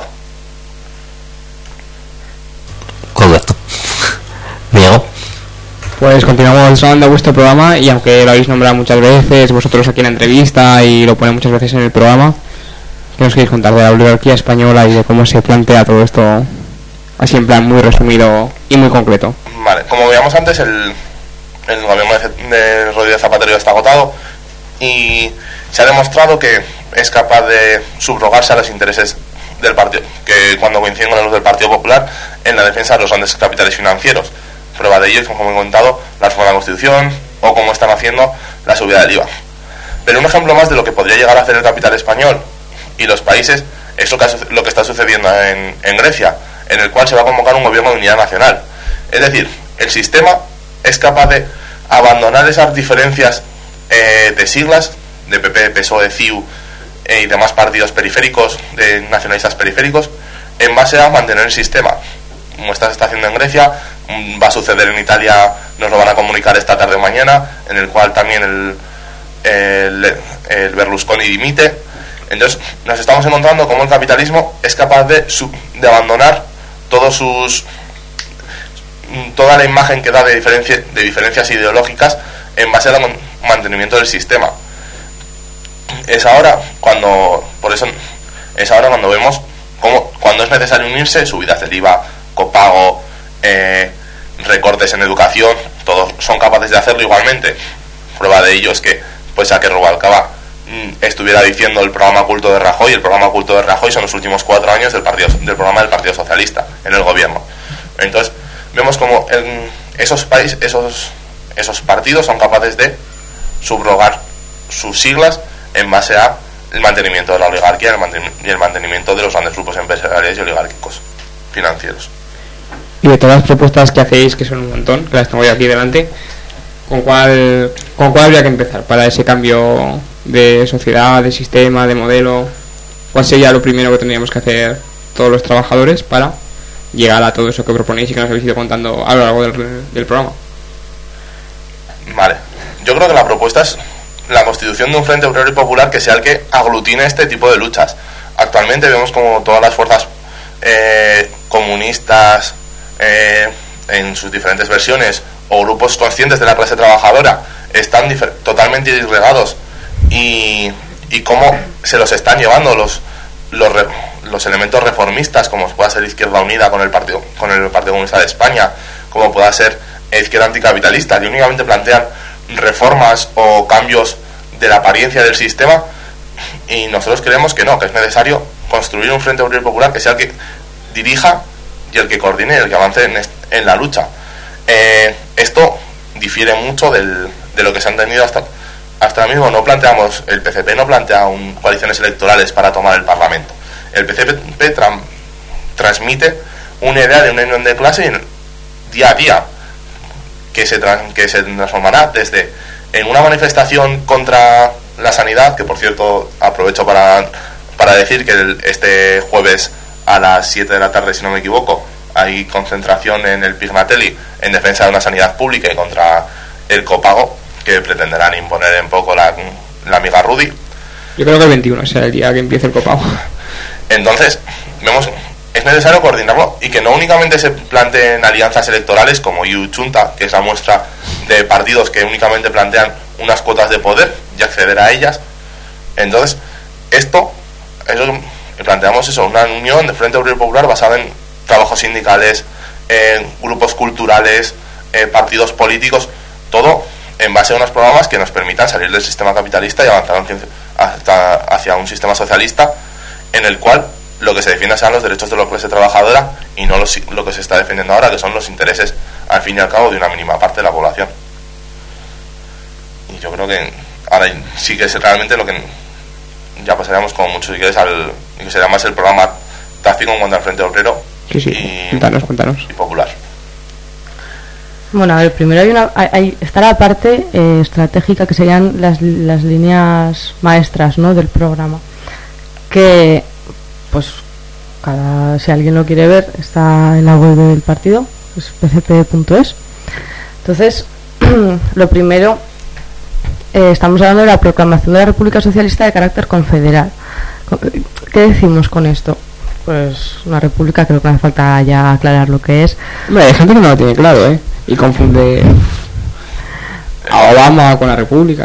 Correcto. Diego. Pues continuamos hablando de vuestro programa, y aunque lo habéis nombrado muchas veces, vosotros aquí en la entrevista y lo ponéis muchas veces en el programa, ¿qué nos queréis contar de la oligarquía española y de cómo se plantea todo esto así en plan muy resumido y muy concreto? Vale, como veíamos antes, el gobierno de Rodríguez Zapatero está agotado y se ha demostrado que es capaz de subrogarse a los intereses del partido, que cuando coinciden con los del Partido Popular en la defensa de los grandes capitales financieros. Prueba de ello es, como he contado, la reforma de la Constitución o como están haciendo la subida del IVA. Pero un ejemplo más de lo que podría llegar a hacer el capital español y los países es lo que está sucediendo en Grecia, en el cual se va a convocar un gobierno de unidad nacional. Es decir, el sistema es capaz de abandonar esas diferencias de siglas, de PP, PSOE, CIU y demás partidos periféricos, de nacionalistas periféricos, en base a mantener el sistema. Como se está haciendo en Grecia, va a suceder en Italia, nos lo van a comunicar esta tarde o mañana, en el cual también el Berlusconi dimite. Entonces nos estamos encontrando como el capitalismo es capaz de abandonar toda la imagen que da de diferencias ideológicas en base al mantenimiento del sistema. Es ahora cuando vemos cómo, cuando es necesario unirse, subidas del IVA, copago, recortes en educación, todos son capaces de hacerlo igualmente. Prueba de ello es que, pues a que Rubalcaba estuviera diciendo el programa oculto de Rajoy. El programa oculto de Rajoy son los últimos 4 años del programa del Partido Socialista en el gobierno. Entonces vemos como esos partidos son capaces de subrogar sus siglas en base a el mantenimiento de la oligarquía y el mantenimiento de los grandes grupos empresariales y oligárquicos financieros. Y de todas las propuestas que hacéis, que son un montón, que las tengo yo aquí delante, ¿con cuál habría que empezar para ese cambio de sociedad, de sistema, de modelo? ¿Cuál sería lo primero que tendríamos que hacer todos los trabajadores para llegar a todo eso que proponéis y que nos habéis ido contando a lo largo del programa? Vale, yo creo que la propuesta es la constitución de un Frente Obrero y Popular que sea el que aglutine este tipo de luchas. Actualmente vemos como todas las fuerzas comunistas en sus diferentes versiones o grupos conscientes de la clase trabajadora están totalmente disgregados y cómo se los están llevando los elementos reformistas, como pueda ser Izquierda Unida con el Partido Comunista de España, como pueda ser Izquierda Anticapitalista, que únicamente plantean reformas o cambios de la apariencia del sistema, y nosotros creemos que no, que es necesario construir un Frente Obrero y Popular que sea el que dirija y el que coordine y el que avance en la lucha. Esto difiere mucho de lo que se ha entendido hasta ahora mismo. El PCP no plantea coaliciones electorales para tomar el Parlamento. El PCP transmite una idea de una unión de clase día a día que se transformará desde en una manifestación contra la sanidad, que por cierto aprovecho para decir que este jueves a las 7 de la tarde, si no me equivoco, hay concentración en el Pignatelli en defensa de una sanidad pública y contra el copago que pretenderán imponer en poco la amiga Rudy. Yo creo que el 21 será el día que empiece el copago. Entonces vemos, es necesario coordinarlo y que no únicamente se planteen alianzas electorales como Iu Chunta, que es la muestra de partidos que únicamente plantean unas cuotas de poder y acceder a ellas. Entonces planteamos una unión de Frente Obrero Popular basada en trabajos sindicales, grupos culturales, partidos políticos, todo en base a unos programas que nos permitan salir del sistema capitalista y avanzar hacia un sistema socialista en el cual lo que se defienda sean los derechos de la clase trabajadora y no lo que se está defendiendo ahora, que son los intereses, al fin y al cabo, de una mínima parte de la población. Y yo creo que ahora sí que es realmente lo que ya pasaríamos como mucho, si quieres, que será más el programa táctico en cuanto al Frente Obrero. Sí. Cuéntanos. Y Popular. Bueno, a ver, primero está la parte estratégica, que serían las líneas maestras, ¿no?, del programa. que, pues, si alguien lo quiere ver, está en la web del partido, es pcp.es. Entonces, lo primero, estamos hablando de la proclamación de la República Socialista de carácter confederal. ¿Qué decimos con esto? Pues una república, creo que no hace falta ya aclarar lo que es. Hombre, hay gente que no lo tiene claro, y confunde a Obama con la república.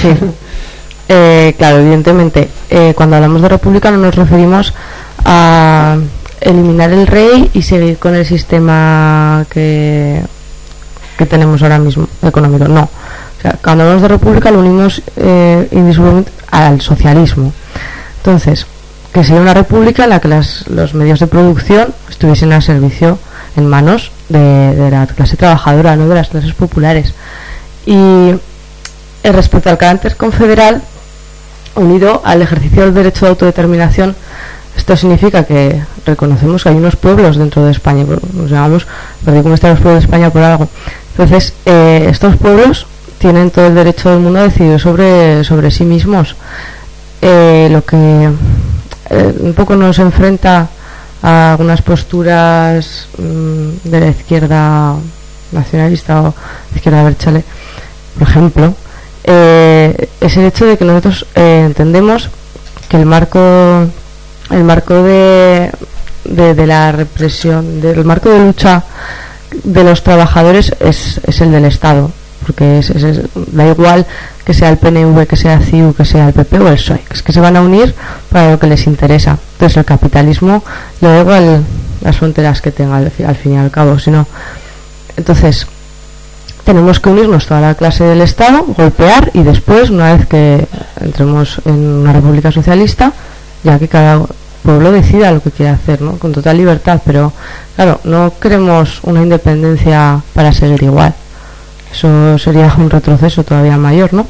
Claro, evidentemente, cuando hablamos de república no nos referimos a eliminar el rey y seguir con el sistema que tenemos ahora mismo económico, no. O sea, cuando hablamos de república lo unimos indisolublemente al socialismo. Entonces, que sería una república en la que los medios de producción estuviesen al servicio, en manos de la clase trabajadora, no de las clases populares. Y respecto al carácter confederal, unido al ejercicio del derecho de autodeterminación, esto significa que reconocemos que hay unos pueblos dentro de España, nos llamamos, porque como están los pueblos de España por algo. Entonces, estos pueblos tienen todo el derecho del mundo a decidir sobre sí mismos. Lo que un poco nos enfrenta a algunas posturas de la izquierda nacionalista o de izquierda berchale, por ejemplo, es el hecho de que nosotros entendemos que el marco de la represión, del marco de lucha de los trabajadores es el del Estado, porque da igual que sea el PNV, que sea CIU, que sea el PP o el PSOE, es que se van a unir para lo que les interesa. Entonces el capitalismo le da igual las fronteras que tenga al fin y al cabo, sino entonces tenemos que unirnos toda la clase del Estado, golpear, y después, una vez que entremos en una república socialista, ya que cada pueblo decida lo que quiere hacer, ¿no? Con total libertad. Pero claro, no queremos una independencia para seguir igual, eso sería un retroceso todavía mayor, ¿no?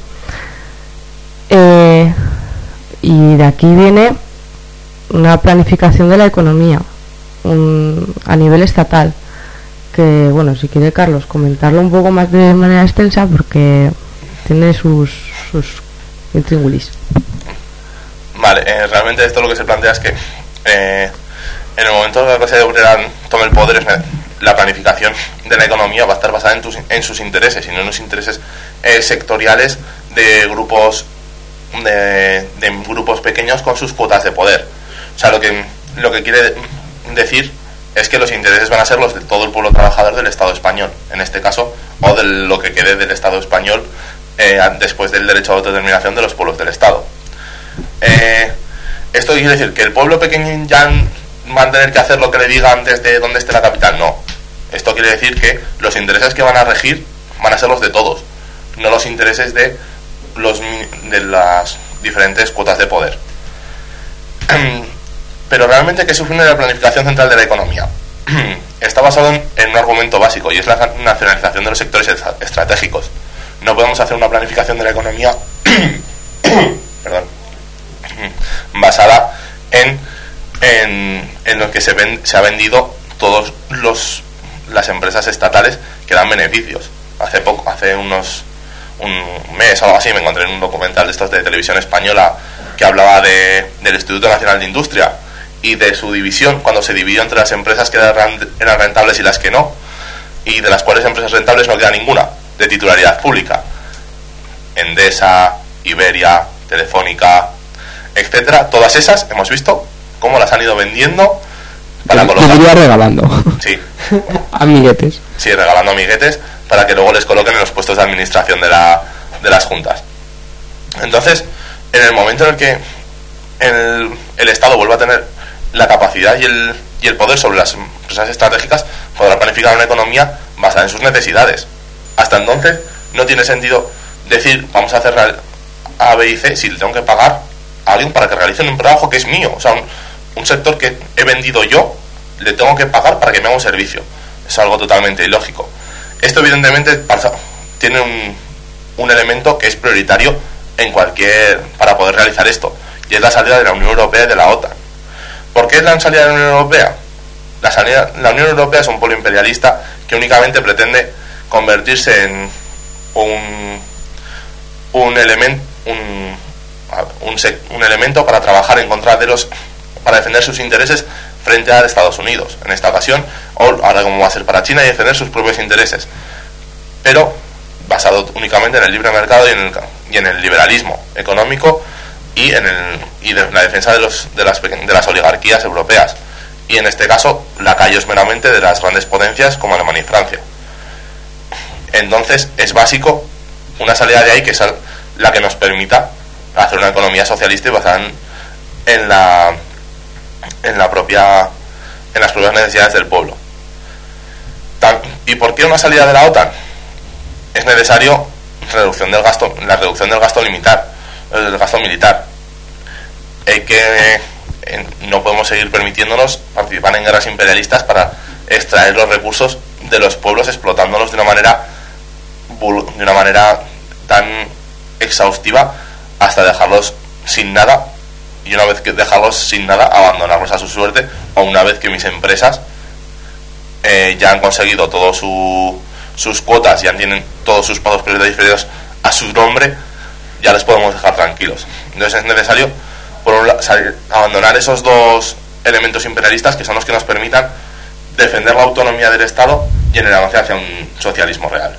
Y de aquí viene una planificación de la economía a nivel estatal, que, bueno, si quiere Carlos comentarlo un poco más de manera extensa, porque tiene sus intríngulis. Vale, realmente esto lo que se plantea es que en el momento que la clase obrera tome el poder, la planificación de la economía va a estar basada en sus intereses y no en los intereses sectoriales de grupos pequeños con sus cuotas de poder. O sea, lo que quiere decir es que los intereses van a ser los de todo el pueblo trabajador del Estado español, en este caso, o de lo que quede del Estado español después del derecho a autodeterminación de los pueblos del Estado. Esto quiere decir que el pueblo pequeño ya va a tener que hacer lo que le digan desde donde esté la capital. No. Esto quiere decir que los intereses que van a regir van a ser los de todos, no los intereses de las diferentes cuotas de poder. Pero realmente, ¿qué supone la planificación central de la economía? Está basado en un argumento básico, y es la nacionalización de los sectores estratégicos. No podemos hacer una planificación de la economía basada en lo que se ha vendido todas las empresas estatales que dan beneficios. Hace un mes o algo así me encontré en un documental de estos de televisión española que hablaba del Instituto Nacional de Industria y de su división, cuando se dividió entre las empresas que eran rentables y las que no, y de las cuales empresas rentables no queda ninguna de titularidad pública. Endesa, Iberia, Telefónica, etcétera, todas esas hemos visto cómo las han ido vendiendo para colocar. Yo iría regalando. Sí. Amiguetes. Sí, regalando amiguetes para que luego les coloquen en los puestos de administración de las juntas. Entonces, en el momento en el que el Estado vuelva a tener la capacidad y el poder sobre las empresas estratégicas, podrá planificar una economía basada en sus necesidades. Hasta entonces no tiene sentido decir vamos a hacer A, B y C si le tengo que pagar a alguien para que realice un trabajo que es mío. O sea, un sector que he vendido yo, le tengo que pagar para que me haga un servicio. Es algo totalmente ilógico. Esto evidentemente tiene un elemento que es prioritario para poder realizar esto, y es la salida de la Unión Europea y de la OTAN. ¿Por qué es la salida de la Unión Europea? La Unión Europea es un polo imperialista que únicamente pretende convertirse en un elemento, un elemento para trabajar en contra de para defender sus intereses frente a Estados Unidos. En esta ocasión, o ahora como va a ser para China, y defender sus propios intereses. Pero basado únicamente en el libre mercado y en el liberalismo económico y en la defensa de las oligarquías europeas. Y en este caso, lacayos meramente de las grandes potencias como Alemania y Francia. Entonces, es básico una salida de ahí que es la que nos permita hacer una economía socialista y basada en las propias necesidades del pueblo. ¿Y por qué una salida de la OTAN? Es necesario la reducción del gasto militar. No podemos seguir permitiéndonos participar en guerras imperialistas para extraer los recursos de los pueblos, explotándolos de una manera tan exhaustiva hasta dejarlos sin nada, y una vez que dejarlos sin nada, abandonarlos a su suerte, o una vez que mis empresas ya han conseguido todas sus cuotas, ya tienen todos sus pagos prioritarios a su nombre, ya les podemos dejar tranquilos. Entonces es necesario, por un lado, abandonar esos dos elementos imperialistas que son los que nos permitan defender la autonomía del Estado y en el avance hacia un socialismo real.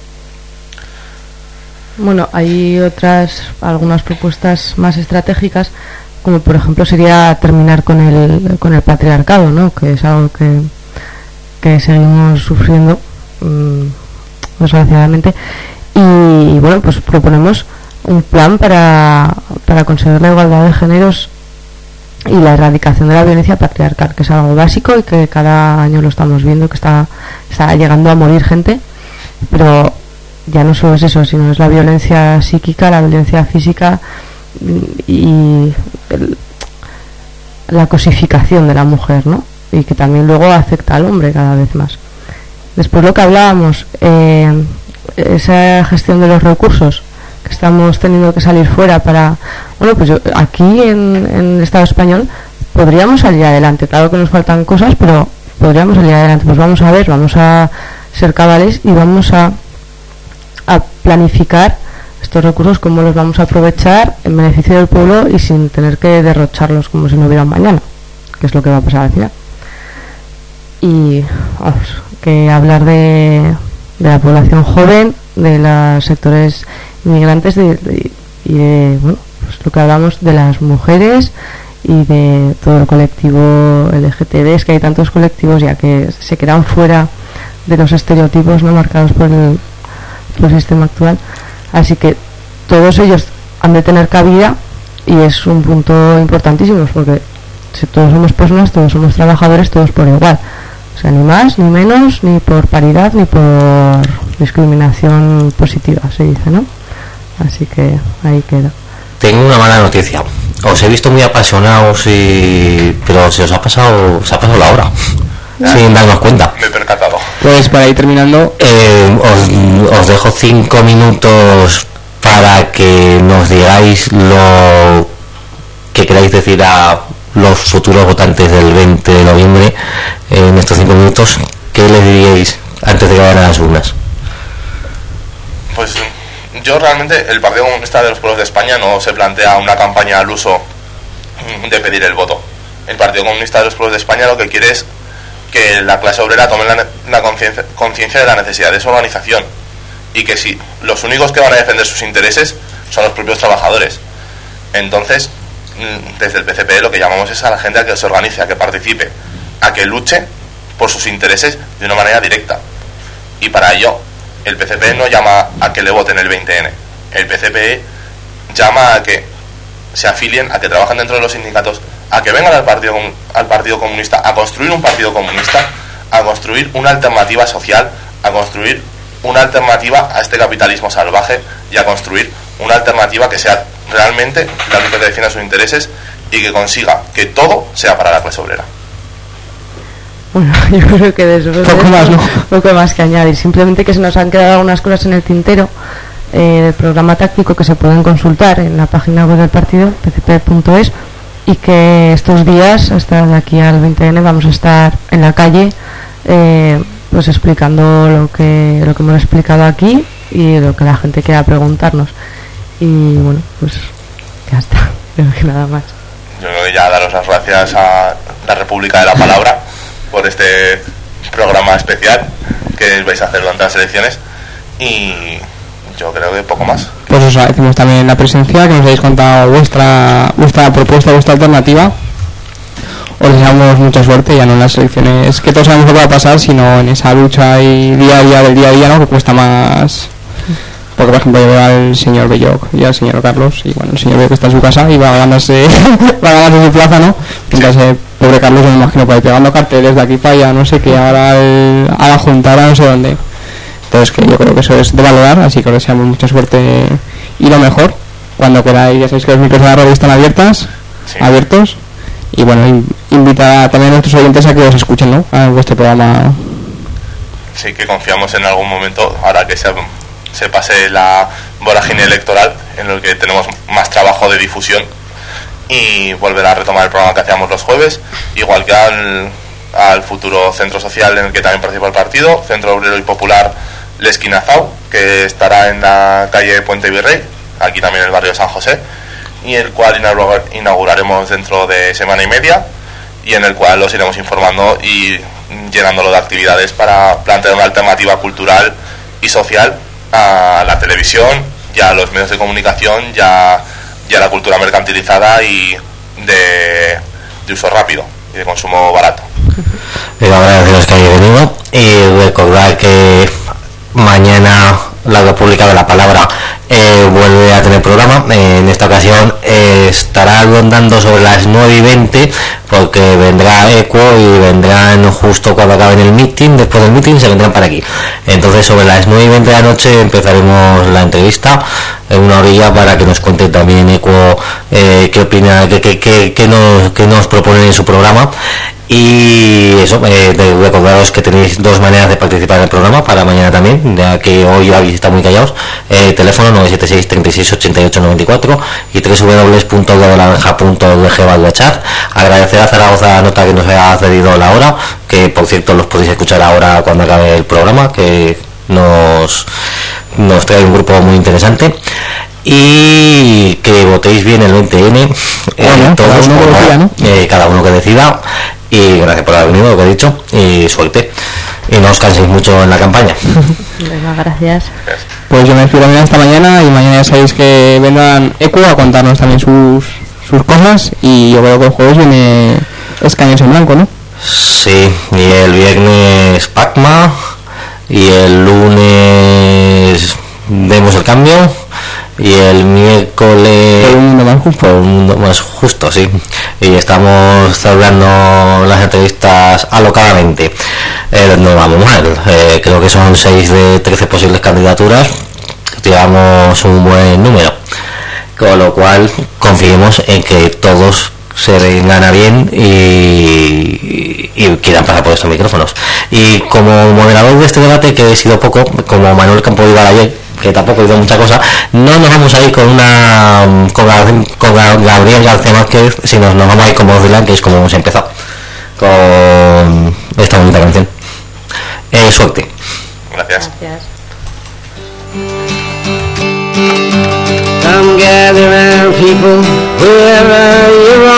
Bueno, hay algunas propuestas más estratégicas, como por ejemplo sería terminar con el patriarcado, ¿no? Que es algo que seguimos sufriendo desgraciadamente, y bueno, pues proponemos un plan para conseguir la igualdad de géneros y la erradicación de la violencia patriarcal, que es algo básico y que cada año lo estamos viendo, que está llegando a morir gente, pero ya no solo es eso, sino es la violencia psíquica, la violencia física y la cosificación de la mujer, ¿no? Y que también luego afecta al hombre cada vez más. Después, lo que hablábamos, esa gestión de los recursos, que estamos teniendo que salir fuera para... Bueno, pues aquí en el Estado español podríamos salir adelante. Claro que nos faltan cosas, pero podríamos salir adelante. Pues vamos a ser cabales y vamos a planificar estos recursos, cómo los vamos a aprovechar en beneficio del pueblo y sin tener que derrocharlos como si no hubiera un mañana, que es lo que va a pasar al final. Y vamos, que hablar de la población joven, de los sectores inmigrantes y de bueno, pues lo que hablamos de las mujeres y de todo el colectivo LGTB. Es que hay tantos colectivos ya que se quedan fuera de los estereotipos no marcados por el sistema actual, así que todos ellos han de tener cabida, y es un punto importantísimo, porque si todos somos personas, todos somos trabajadores, todos por igual, o sea, ni más, ni menos, ni por paridad, ni por discriminación positiva, se dice, ¿no? Así que ahí queda. Tengo una mala noticia. Os he visto muy apasionados, pero se os ha pasado la hora. Sin darnos cuenta. Me he percatado. Pues para ir terminando, os dejo 5 minutos para que nos digáis lo que queráis decir a los futuros votantes del 20 de noviembre. En estos 5 minutos, ¿qué les diríais antes de que vayan a las urnas? Pues yo realmente, el Partido Comunista de los Pueblos de España no se plantea una campaña al uso de pedir el voto. El Partido Comunista de los Pueblos de España lo que quiere es que la clase obrera tome la conciencia de la necesidad de su organización, y que si los únicos que van a defender sus intereses son los propios trabajadores. Entonces, desde el PCP lo que llamamos es a la gente a que se organice, a que participe, a que luche por sus intereses de una manera directa. Y para ello, el PCP no llama a que le voten el 20N. El PCP llama a que se afilien, a que trabajen dentro de los sindicatos, a que vengan al Partido Comunista, a construir un Partido Comunista, a construir una alternativa social, a construir una alternativa a este capitalismo salvaje, y a construir una alternativa que sea realmente la única que defienda sus intereses y que consiga que todo sea para la clase obrera. Bueno, yo creo que de eso poco más que añadir. Simplemente que se nos han quedado algunas cosas en el tintero del programa táctico, que se pueden consultar en la página web del partido, pcp.es, y que estos días, hasta de aquí al 20N, vamos a estar en la calle pues explicando lo que hemos explicado aquí y lo que la gente quiera preguntarnos. Y bueno, pues ya está. Creo que nada más. Yo creo que ya daros las gracias a la República de la Palabra por este programa especial que vais a hacer durante las elecciones, y yo creo que poco más. Pues os agradecemos también la presencia, que nos hayáis contado vuestra propuesta, vuestra alternativa. Os deseamos mucha suerte, ya no en las elecciones que todos sabemos lo que va a pasar, sino en esa lucha y día a día del día a día, ¿no? Que cuesta más. Porque, por ejemplo, yo veo al señor Belloc y al señor Carlos, y bueno, el señor Belloc está en su casa y va a ganarse su plaza, ¿no? Mientras pobre Carlos, yo me imagino, por ahí pegando carteles de aquí para allá, no sé qué, ahora a la Junta, ahora no sé dónde. Entonces, que yo creo que eso es de valorar, así que os deseamos mucha suerte y lo mejor. Cuando queráis, ya sabéis que los micros de la radio están abiertos. Y bueno, invita también a nuestros oyentes a que os escuchen, ¿no? A vuestro programa. Sí, que confiamos en algún momento, ahora que se pase la vorágine electoral, en el que tenemos más trabajo de difusión, y volver a retomar el programa que hacíamos los jueves, igual que al futuro centro social en el que también participa el partido, Centro Obrero y Popular L'Esquinazao, que estará en la calle Puente Virrey, aquí también en el barrio de San José, y el cual inauguraremos dentro de semana y media, y en el cual os iremos informando y llenándolo de actividades para plantear una alternativa cultural y social a la televisión y a los medios de comunicación y a la cultura mercantilizada y de uso rápido y de consumo barato. Agradeceros que hayáis venido y recordar que mañana la República de la Palabra vuelve a tener programa. En esta ocasión estará rondando sobre las 9:20, porque vendrá Equo y vendrán justo cuando acaben el meeting. Después del meeting se vendrán para aquí. Entonces sobre las 9:20 de la noche empezaremos la entrevista en una orilla para que nos cuente también Equo qué opina, qué nos proponen en su programa. Y eso, recordaros que tenéis dos maneras de participar en el programa para mañana también, ya que hoy habéis estado muy callados. Teléfono 976 36 88 94 y www.radiolaranja.org/chat. Agradecer a Zaragoza Nota que nos haya cedido la hora, que por cierto los podéis escuchar ahora cuando acabe el programa, que nos trae un grupo muy interesante. Y que votéis bien el 20N, todos, cada uno que decida. Y gracias por haber venido, lo que he dicho, y suerte. Y no os canséis mucho en la campaña. Venga, gracias. Pues yo me despido también esta mañana, y mañana ya sabéis que vendrán Equo a contarnos también sus cosas, y yo creo que el jueves viene Escaños en Blanco, ¿no? Sí, y el viernes Pacma, y el lunes Demos el Cambio, y el miércoles un mundo más justo, sí, y estamos celebrando las entrevistas alocadamente. No vamos mal, creo que son 6 de 13 posibles candidaturas, llevamos un buen número, con lo cual confiemos en que todos se vengan a bien y quieran pasar por estos micrófonos. Y como moderador de este debate, que he sido poco, como Manuel Campo Vivar ayer, que tampoco he oído mucha cosa, no nos vamos a ir con Gabriel García Márquez, sino nos vamos a ir con Bob Dylan, que es como hemos empezado con esta bonita canción. Suerte. Gracias. Come gather round, people, wherever you are.